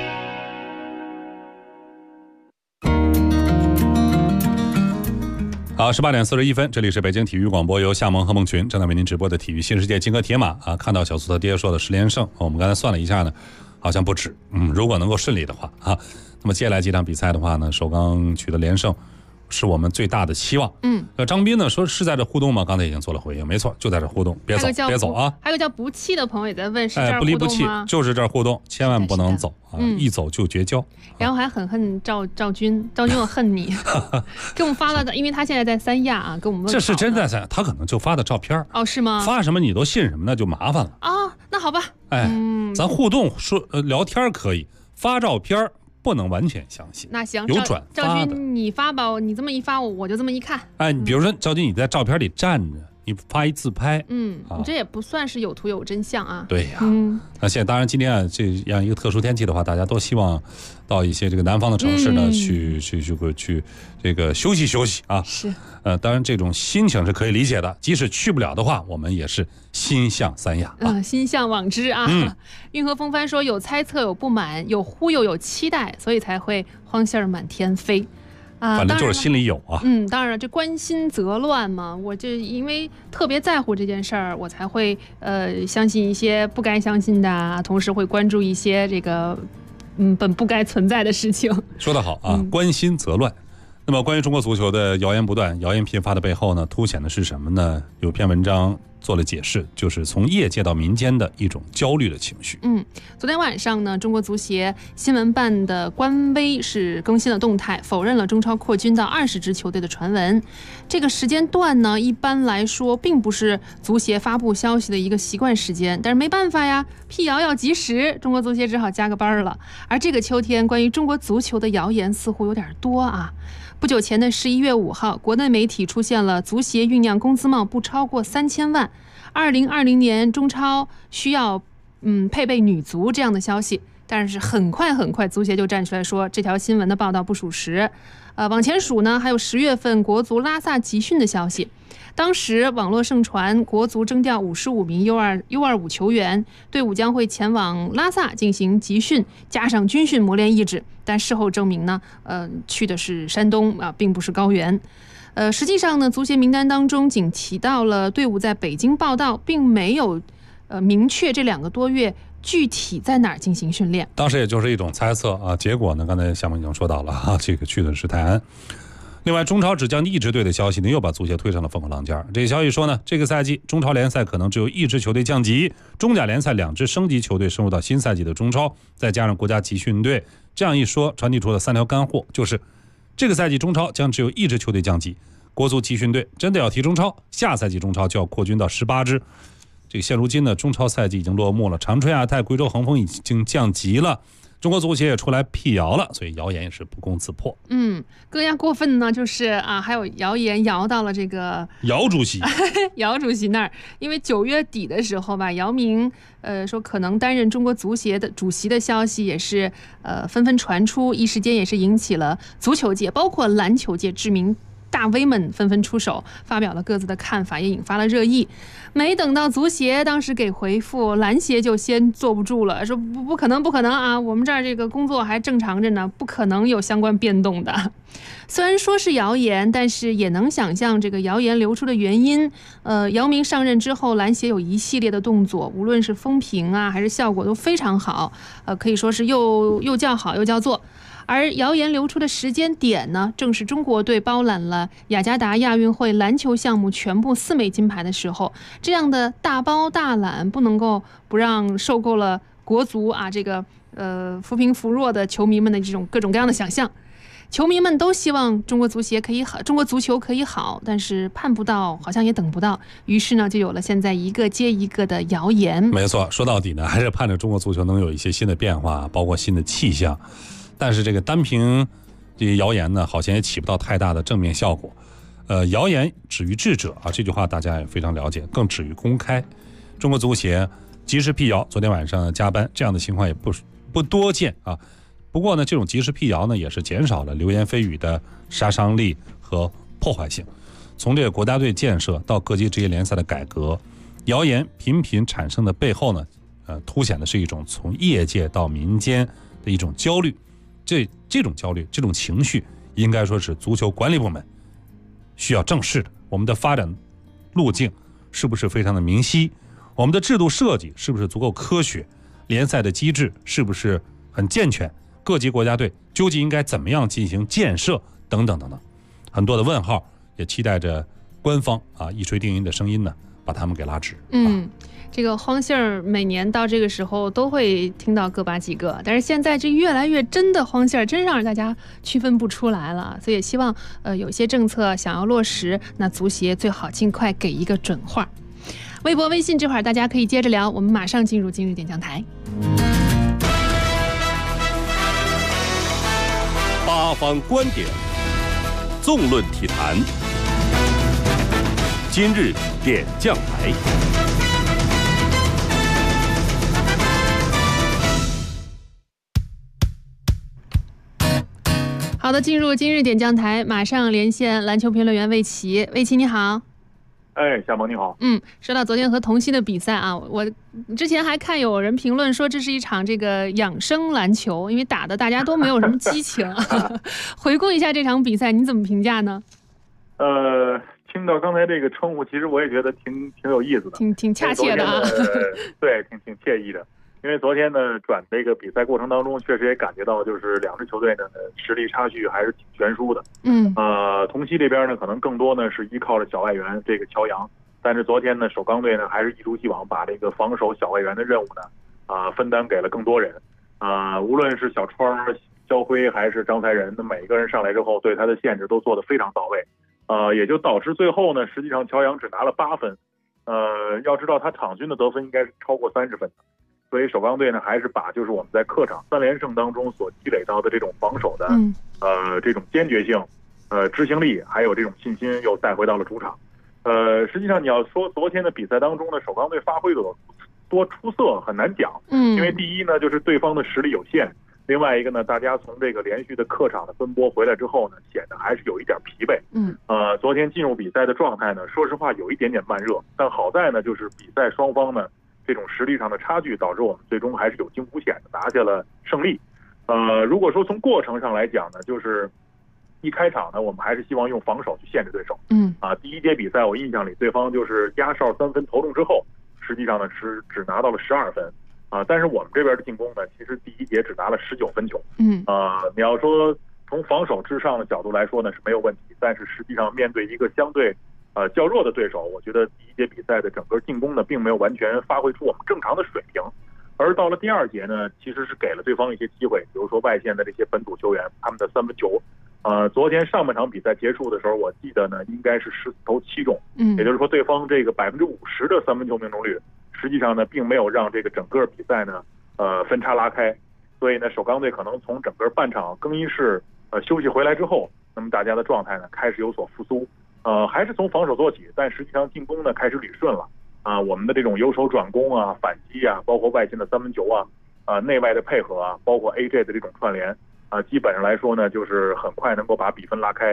好，18点41分，这里是北京体育广播，由夏萌和孟群正在为您直播的体育新世界金戈铁马啊。看到小苏他爹说的10连胜，我们刚才算了一下呢，好像不止。如果能够顺利的话啊，那么接下来几场比赛的话呢，首钢取得连胜，是我们最大的期望。张斌呢说是在这互动吗？刚才已经做了回应，没错，就在这互动，别走，别走啊！ 还有叫不弃的朋友也在问，是这儿不离不弃， 互动吗？ 就是这儿互动，千万不能走啊！一走就绝交。 然后还很恨赵军，我恨你，给我们发了的，因为他现在在三亚啊，给我们问。 这是真在三亚，他可能就发的照片哦，是吗？ 发什么你都信什么，那就麻烦了啊。那好吧， 咱互动说聊天可以，发照片不能完全相信。 那行， 有转发的。 赵军，你发吧，你这么一发，我就这么一看。 你比如说赵军，你在照片里站着，你发一自拍， 你这也不算是有图有真相啊。 对呀，那现在当然今天啊这样一个特殊天气的话，大家都希望到一些这个南方的城市呢，去这个休息休息啊。 是。 当然这种心情是可以理解的，即使去不了的话，我们也是心向三亚啊， 心向往之啊。运河风帆说有猜测，有不满，有忽悠，有期待，所以才会荒信儿满天飞。 反正就是心里有啊。 当然了，这关心则乱嘛。我这因为特别在乎这件事儿，我才会相信一些不该相信的啊，同时会关注一些这个本不该存在的事情。 说得好啊，关心则乱。那么关于中国足球的谣言不断、谣言频发的背后呢，凸显的是什么呢？有篇文章做了解释，就是从业界到民间的一种焦虑的情绪。 昨天晚上呢，中国足协新闻办的官微是更新了动态，否认了中超扩军到20支球队的传闻。这个时间段呢，一般来说并不是足协发布消息的一个习惯时间，但是没办法呀，辟谣要及时，中国足协只好加个班了。而这个秋天，关于中国足球的谣言似乎有点多啊。不久前的11月5号，国内媒体出现了足协酝酿工资帽不超过3000万，2020年中超需要配备女足这样的消息，但是很快足协就站出来说这条新闻的报道不属实。往前数呢，还有10月份国足拉萨集训的消息。当时网络盛传国足征调55名 U25 球员，队伍将会前往拉萨进行集训，加上军训磨练意志。但事后证明呢，去的是山东啊，并不是高原。实际上呢，足协名单当中仅提到了队伍在北京报到，并没有明确这2个多月具体在哪儿进行训练。 当时也就是一种猜测啊，结果呢，刚才夏萌已经说到了啊，这个去的是泰安。另外，中超只降1支队的消息呢，又把足协推上了风口浪尖。这个消息说呢，这个赛季中超联赛可能只有1支球队降级，中甲联赛2支升级球队升入到新赛季的中超，再加上国家集训队。这样一说，传递出了3条干货，就是这个赛季中超将只有1支球队降级，国足集训队真的要踢中超，下赛季中超就要扩军到18支。这个现如今呢，中超赛季已经落幕了，长春亚泰、贵州恒丰已经降级了。中国足协也出来辟谣了，所以谣言也是不攻自破。 更加过分的呢，就是啊，还有谣言谣到了这个姚主席姚主席那儿，因为9月底的时候吧，姚明说可能担任中国足协的主席的消息也是纷纷传出，一时间也是引起了足球界包括篮球界知名大 V 们纷纷出手，发表了各自的看法，也引发了热议。没等到足协当时给回复，篮协就先坐不住了，说不可能啊，我们这儿这个工作还正常着呢，不可能有相关变动的。虽然说是谣言，但是也能想象这个谣言流出的原因。姚明上任之后，篮协有一系列的动作，无论是风评啊还是效果都非常好，可以说是又叫好又叫座。而谣言流出的时间点呢，正是中国队包揽了雅加达亚运会篮球项目全部4枚金牌的时候。这样的大包大揽，不能够不让受够了国足啊这个扶贫扶弱的球迷们的这种各种各样的想象。球迷们都希望中国足协可以好，中国足球可以好，但是盼不到，好像也等不到，于是呢，就有了现在一个接一个的谣言。 没错，说到底呢，还是盼着中国足球能有一些新的变化，包括新的气象。但是这个单凭这些谣言呢，好像也起不到太大的正面效果。谣言止于智者啊，这句话大家也非常了解，更止于公开。中国足协及时辟谣，昨天晚上加班，这样的情况也不多见啊。不过呢，这种及时辟谣呢，也是减少了流言蜚语的杀伤力和破坏性。从这个国家队建设到各级职业联赛的改革，谣言频频产生的背后呢，凸显的是一种从业界到民间的一种焦虑。这种焦虑，这种情绪，应该说是足球管理部门需要正视的。我们的发展路径是不是非常的明晰？我们的制度设计是不是足够科学？联赛的机制是不是很健全？各级国家队究竟应该怎么样进行建设？等等等等，很多的问号，也期待着官方啊一锤定音的声音呢，把他们给拉直。 这个荒信儿每年到这个时候都会听到个把几个，但是现在这越来越真的荒信儿，真让大家区分不出来了。所以也希望有些政策想要落实，那足协最好尽快给一个准话。微博、微信这会儿大家可以接着聊，我们马上进入今日点将台。 八方观点，纵论体坛，今日点将台。 好的，进入今日点将台，马上连线篮球评论员魏奇。魏奇你好。 夏萌你好。 说到昨天和同曦的比赛啊，我之前还看有人评论说这是一场这个养生篮球，因为打的大家都没有什么激情。回顾一下这场比赛，你怎么评价呢？ 听到刚才这个称呼，其实我也觉得挺有意思的， 挺恰切的啊。 对，挺惬意的。因为昨天呢转这个比赛过程当中，确实也感觉到就是两支球队呢实力差距还是挺悬殊的。同曦这边呢可能更多呢是依靠着小外援这个乔洋，但是昨天呢首钢队呢还是一如既往把这个防守小外援的任务呢分担给了更多人。无论是小川、肖辉还是张才仁，那每一个人上来之后对他的限制都做得非常到位。也就导致最后呢，实际上乔洋只拿了8分。要知道他场均的得分应该是超过30分的。所以首钢队呢，还是把就是我们在客场3连胜当中所积累到的这种防守的这种坚决性、执行力，还有这种信心，又带回到了主场。实际上你要说昨天的比赛当中呢，首钢队发挥的多出色很难讲。因为第一呢，就是对方的实力有限；另外一个呢，大家从这个连续的客场的奔波回来之后呢，显得还是有一点疲惫。昨天进入比赛的状态呢，说实话有一点点慢热，但好在呢，就是比赛双方呢。这种实力上的差距导致我们最终还是有惊无险的拿下了胜利。如果说从过程上来讲呢，就是一开场呢，我们还是希望用防守去限制对手。第一节比赛我印象里，对方就是压哨3分投中之后，实际上呢是只拿到了12分。但是我们这边的进攻呢，其实第一节只拿了19分球。你要说从防守至上的角度来说呢是没有问题，但是实际上面对一个相对较弱的对手，我觉得第一节比赛的整个进攻呢，并没有完全发挥出我们正常的水平。而到了第2节呢，其实是给了对方一些机会，比如说外线的这些本土球员，他们的3分球。昨天上半场比赛结束的时候，我记得呢应该是14投7中，也就是说对方这个50%的3分球命中率，实际上呢并没有让这个整个比赛呢分差拉开。所以呢，首钢队可能从整个半场更衣室休息回来之后，那么大家的状态呢开始有所复苏。还是从防守做起，但实际上进攻呢开始捋顺了。我们的这种由守转攻啊、反击啊，包括外线的3分球啊、内外的配合啊，包括 AJ 的这种串联基本上来说呢，就是很快能够把比分拉开，以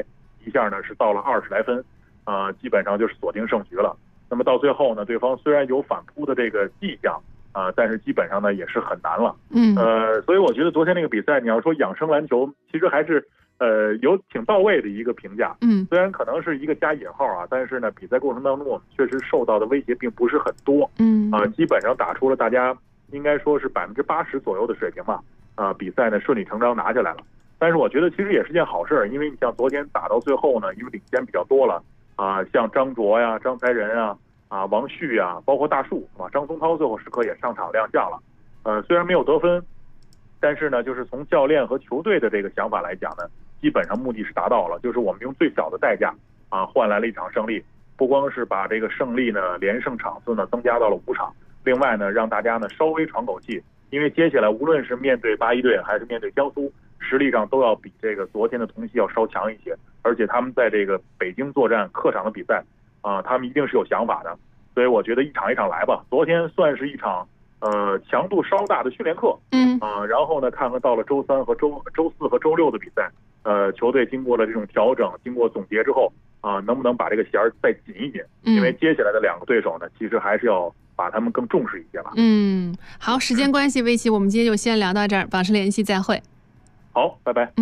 一下呢是到了20来分，基本上就是锁定胜局了。那么到最后呢，对方虽然有反扑的这个迹象，但是基本上呢也是很难了。所以我觉得昨天那个比赛，你要说养生篮球，其实还是有挺到位的一个评价。虽然可能是一个加引号啊，但是呢，比赛过程当中我们确实受到的威胁并不是很多。基本上打出了大家应该说是80%左右的水平吧。比赛呢顺理成章拿下来了。但是我觉得其实也是件好事，因为你像昨天打到最后呢，因为领先比较多了像张卓呀、张才仁王旭呀，包括大树张宗涛最后时刻也上场亮相了。虽然没有得分，但是呢，就是从教练和球队的这个想法来讲呢，基本上目的是达到了，就是我们用最小的代价换来了一场胜利。不光是把这个胜利呢连胜场次呢增加到了5场，另外呢让大家呢稍微喘口气，因为接下来无论是面对81队还是面对江苏，实力上都要比这个昨天的同曦要稍强一些，而且他们在这个北京作战客场的比赛他们一定是有想法的。所以我觉得一场一场来吧，昨天算是一场强度稍大的训练课，然后呢看看到了周3和周4和周6的比赛，球队经过了这种调整，经过总结之后能不能把这个弦再紧一紧？因为接下来的2个对手呢，其实还是要把他们更重视一些吧。 好，时间关系，魏奇，我们今天就先聊到这儿，保持联系，再会。 好，拜拜。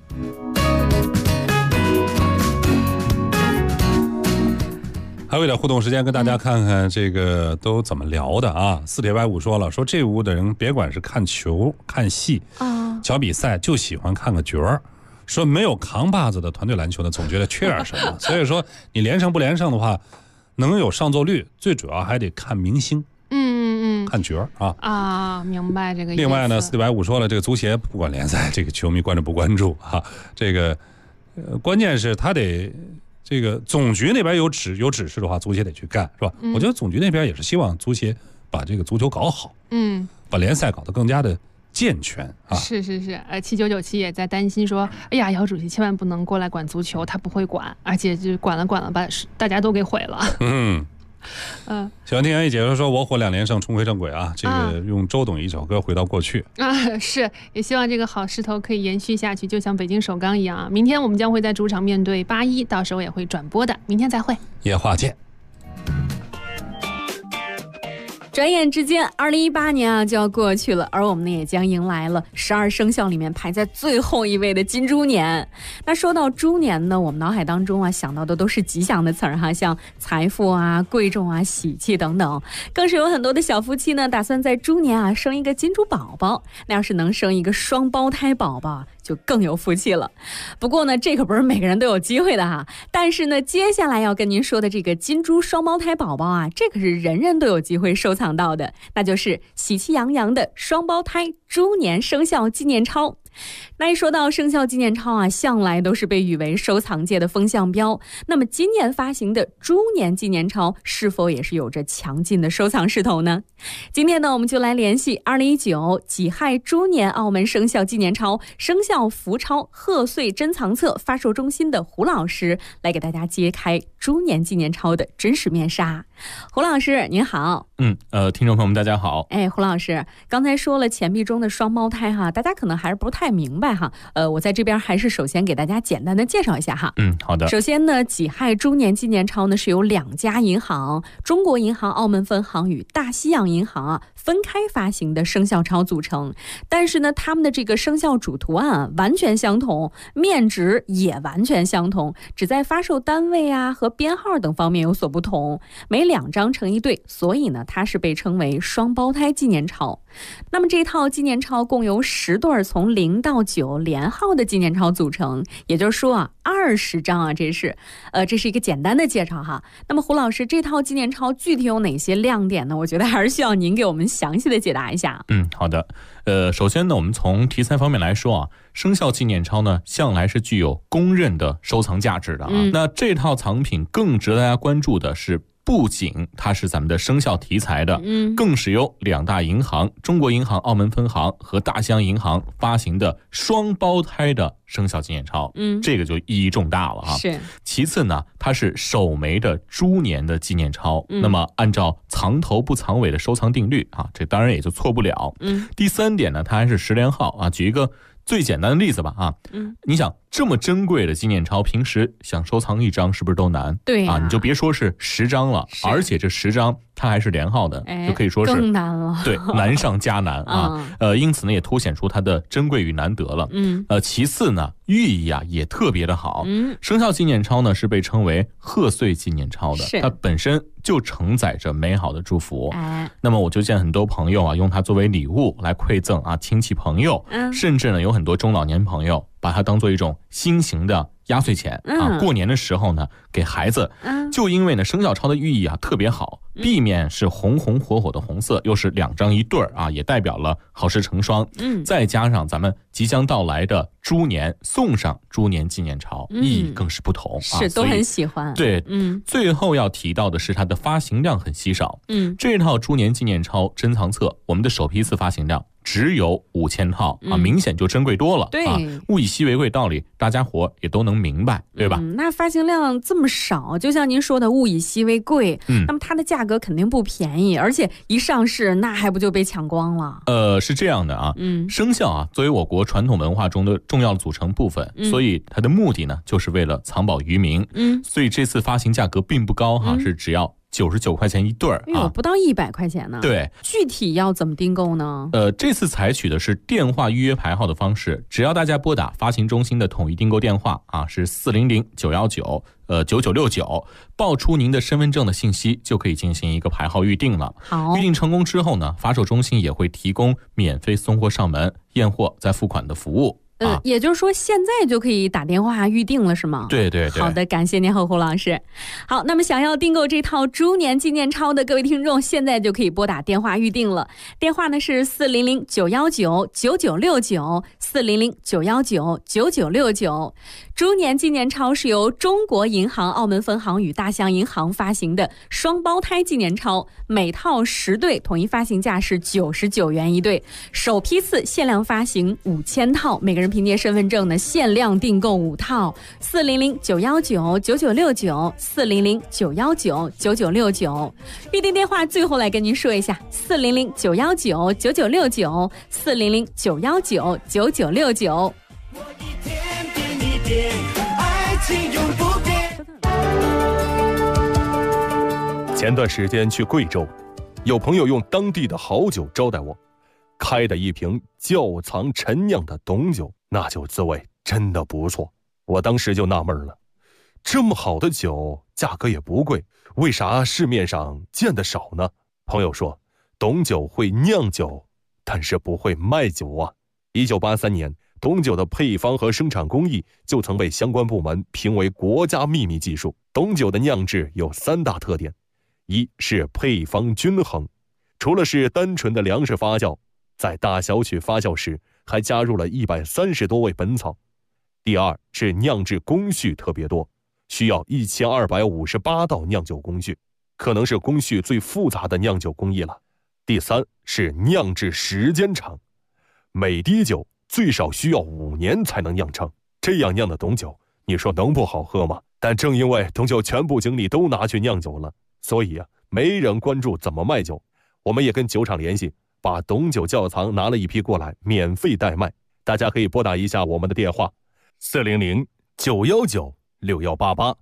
还有一点互动时间，跟大家看看这个都怎么聊的啊。四铁白五说了，说这屋的人别管是看球、看戏瞧比赛，就喜欢看个角儿。说没有扛把子的团队篮球呢，总觉得缺点什么。所以说你连胜不连胜的话，能有上座率，最主要还得看明星。看角明白这个意思。 另外呢，四铁白五说了，这个足协不管联赛，这个球迷关注不关注这个关键是他得。这个总局那边有指示的话，足协得去干，是吧？我觉得总局那边也是希望足协把这个足球搞好，把联赛搞得更加的健全是7997也在担心说，哎呀，姚主席千万不能过来管足球，他不会管，而且就管了把大家都给毁了。 喜欢听杨毅姐说，我火2连胜重回正轨这个用周董一首歌回到过去是，也希望这个好势头可以延续下去，就像北京首钢一样明天我们将会在主场面对81，到时候也会转播的。明天再会， 夜话见。 转眼之间2018年就要过去了，而我们呢也将迎来了12生肖里面排在最后一位的金猪年。那说到猪年呢，我们脑海当中想到的都是吉祥的词儿像财富贵重喜气等等，更是有很多的小夫妻呢打算在猪年生一个金猪宝宝。那要是能生一个双胞胎宝宝就更有福气了。不过呢，这可不是每个人都有机会的但是呢，接下来要跟您说的这个金猪双胞胎宝宝这可是人人都有机会收藏到的，那就是喜气洋洋的双胞胎猪年生肖纪念钞。那一说到生肖纪念钞向来都是被誉为收藏界的风向标。那么今年发行的猪年纪念钞是否也是有着强劲的收藏势头呢？今天呢，我们就来联系2019己亥猪年澳门生肖纪念钞生肖福钞贺岁珍藏册发售中心的胡老师，来给大家揭开猪年纪念钞的真实面纱。胡老师您好。 听众朋友们大家好。 胡老师刚才说了钱币中的双胞胎大家可能还是不太明白我在这边还是首先给大家简单的介绍一下好的。 首先呢，己亥猪年纪念钞呢是由2家银行中国银行澳门分行与大西洋银行分开发行的生肖钞组成，但是呢他们的这个生肖主图案完全相同，面值也完全相同，只在发售单位和编号等方面有所不同，每2张成一对，所以呢它是被称为双胞胎纪念钞。那么这套纪念钞共由10对从0到9连号的纪念钞组成，也就是说20张这是一个简单的介绍那么胡老师，这套纪念钞具体有哪些亮点呢？我觉得还是需要您给我们详细的解答一下。 好的。首先呢，我们从题材方面来说生肖纪念钞呢向来是具有公认的收藏价值的那这套藏品更值得大家关注的是，不仅它是咱们的生肖题材的，更是由2大银行中国银行澳门分行和大西洋银行发行的双胞胎的生肖纪念钞，这个就意义重大了是。 其次呢，它是首枚的猪年的纪念钞，那么按照藏头不藏尾的收藏定律这当然也就错不了。第3点呢，它还是10连号举一个最简单的例子吧你想这么珍贵的纪念钞，平时想收藏一张是不是都难？ 对啊，你就别说是10张了，而且这10张它还是连号的，就可以说是更难了。 对，难上加难啊。因此呢，也凸显出它的珍贵与难得了。其次呢，寓意啊也特别的好。生肖纪念钞呢是被称为贺岁纪念钞的，它本身就承载着美好的祝福。那么我就见很多朋友啊，用它作为礼物来馈赠啊亲戚朋友，甚至呢有很多中老年朋友把它当做一种新型的压岁钱啊，过年的时候呢给孩子。就因为呢生肖钞的寓意啊特别好，避免是红红火火的红色，又是2张一对儿啊，也代表了好事成双。再加上咱们即将到来的猪年，送上猪年纪念钞，意义更是不同。 是都很喜欢。 对，最后要提到的是它的发行量很稀少。这套猪年纪念钞珍藏册，我们的首批次发行量只有5000套啊，明显就珍贵多了。 对， 物以稀为贵道理，大家伙也都能明白，对吧？ 那发行量这么少，就像您说的物以稀为贵，那么它的价格肯定不便宜，而且一上市那还不就被抢光了？ 是这样的啊，生肖啊作为我国传统文化中的重要的组成部分，所以它的目的呢就是为了藏宝于民。所以这次发行价格并不高哈，是只要99块钱一对儿啊， 不到100块钱呢。 对， 具体要怎么订购呢？ 这次采取的是电话预约排号的方式，只要大家拨打发行中心的统一订购电话啊，是400-919-9969，报出您的身份证的信息，就可以进行一个排号预定了。 好， 预定成功之后呢，发售中心也会提供免费送货上门、验货再付款的服务。 也就是说现在就可以打电话预定了是吗？ 对对对。 好的，感谢您侯老师。好，那么想要订购这套猪年纪念钞的各位听众，现在就可以拨打电话预定了。电话呢是400-919-9969 400-919-9969。猪年纪念钞是由中国银行澳门分行与大象银行发行的双胞胎纪念钞，每套10对，统一发行价是99元一对。首批次限量发行5000套，每个人凭借身份证呢限量订购5套。400-919-9969 400-919-9969。预订电话最后来跟您说一下，400-919-9969 400-919-9969。 前段时间去贵州，有朋友用当地的好酒招待我，开的一瓶窖藏陈酿的董酒，那酒滋味真的不错。我当时就纳闷了，这么好的酒价格也不贵，为啥市面上见得少呢？朋友说，董酒会酿酒，但是不会卖酒啊。1983年董酒的配方和生产工艺就曾被相关部门评为国家秘密技术。董酒的酿制有3大特点，一是配方均衡，除了是单纯的粮食发酵，在大小曲发酵时还加入了130多味本草。第二是酿制工序特别多，需要1258道酿酒工序，可能是工序最复杂的酿酒工艺了。第三是酿制时间长，每滴酒最少需要5年才能酿成，这样酿的董酒，你说能不好喝吗？但正因为董酒全部精力都拿去酿酒了，所以没人关注怎么卖酒。我们也跟酒厂联系，把董酒窖藏拿了一批过来，免费代卖。大家可以拨打一下我们的电话，400-919-6188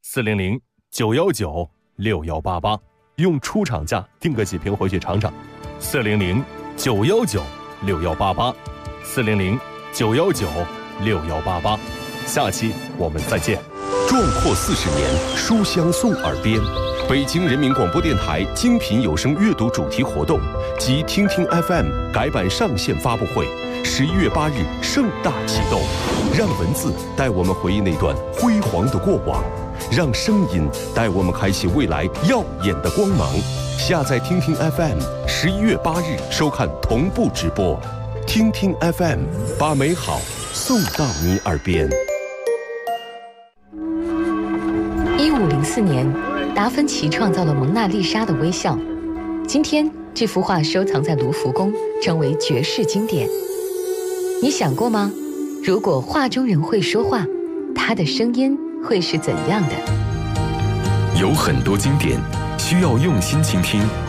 400-919-6188，用出厂价订个几瓶回去尝尝。400-919-6188 400-919-6188。下期我们再见。 壮阔40年，书香送耳边。北京人民广播电台精品有声阅读主题活动及听听 FM 改版上线发布会，11月8日盛大启动。让文字带我们回忆那段辉煌的过往，让声音带我们开启未来耀眼的光芒。下载听听 FM，11月8日收看同步直播。听听 FM， 把美好送到你耳边。 1504年，达芬奇创造了蒙娜丽莎的微笑。今天，这幅画收藏在卢浮宫，成为绝世经典。你想过吗？如果画中人会说话，他的声音会是怎样的？ 有很多经典需要用心倾听，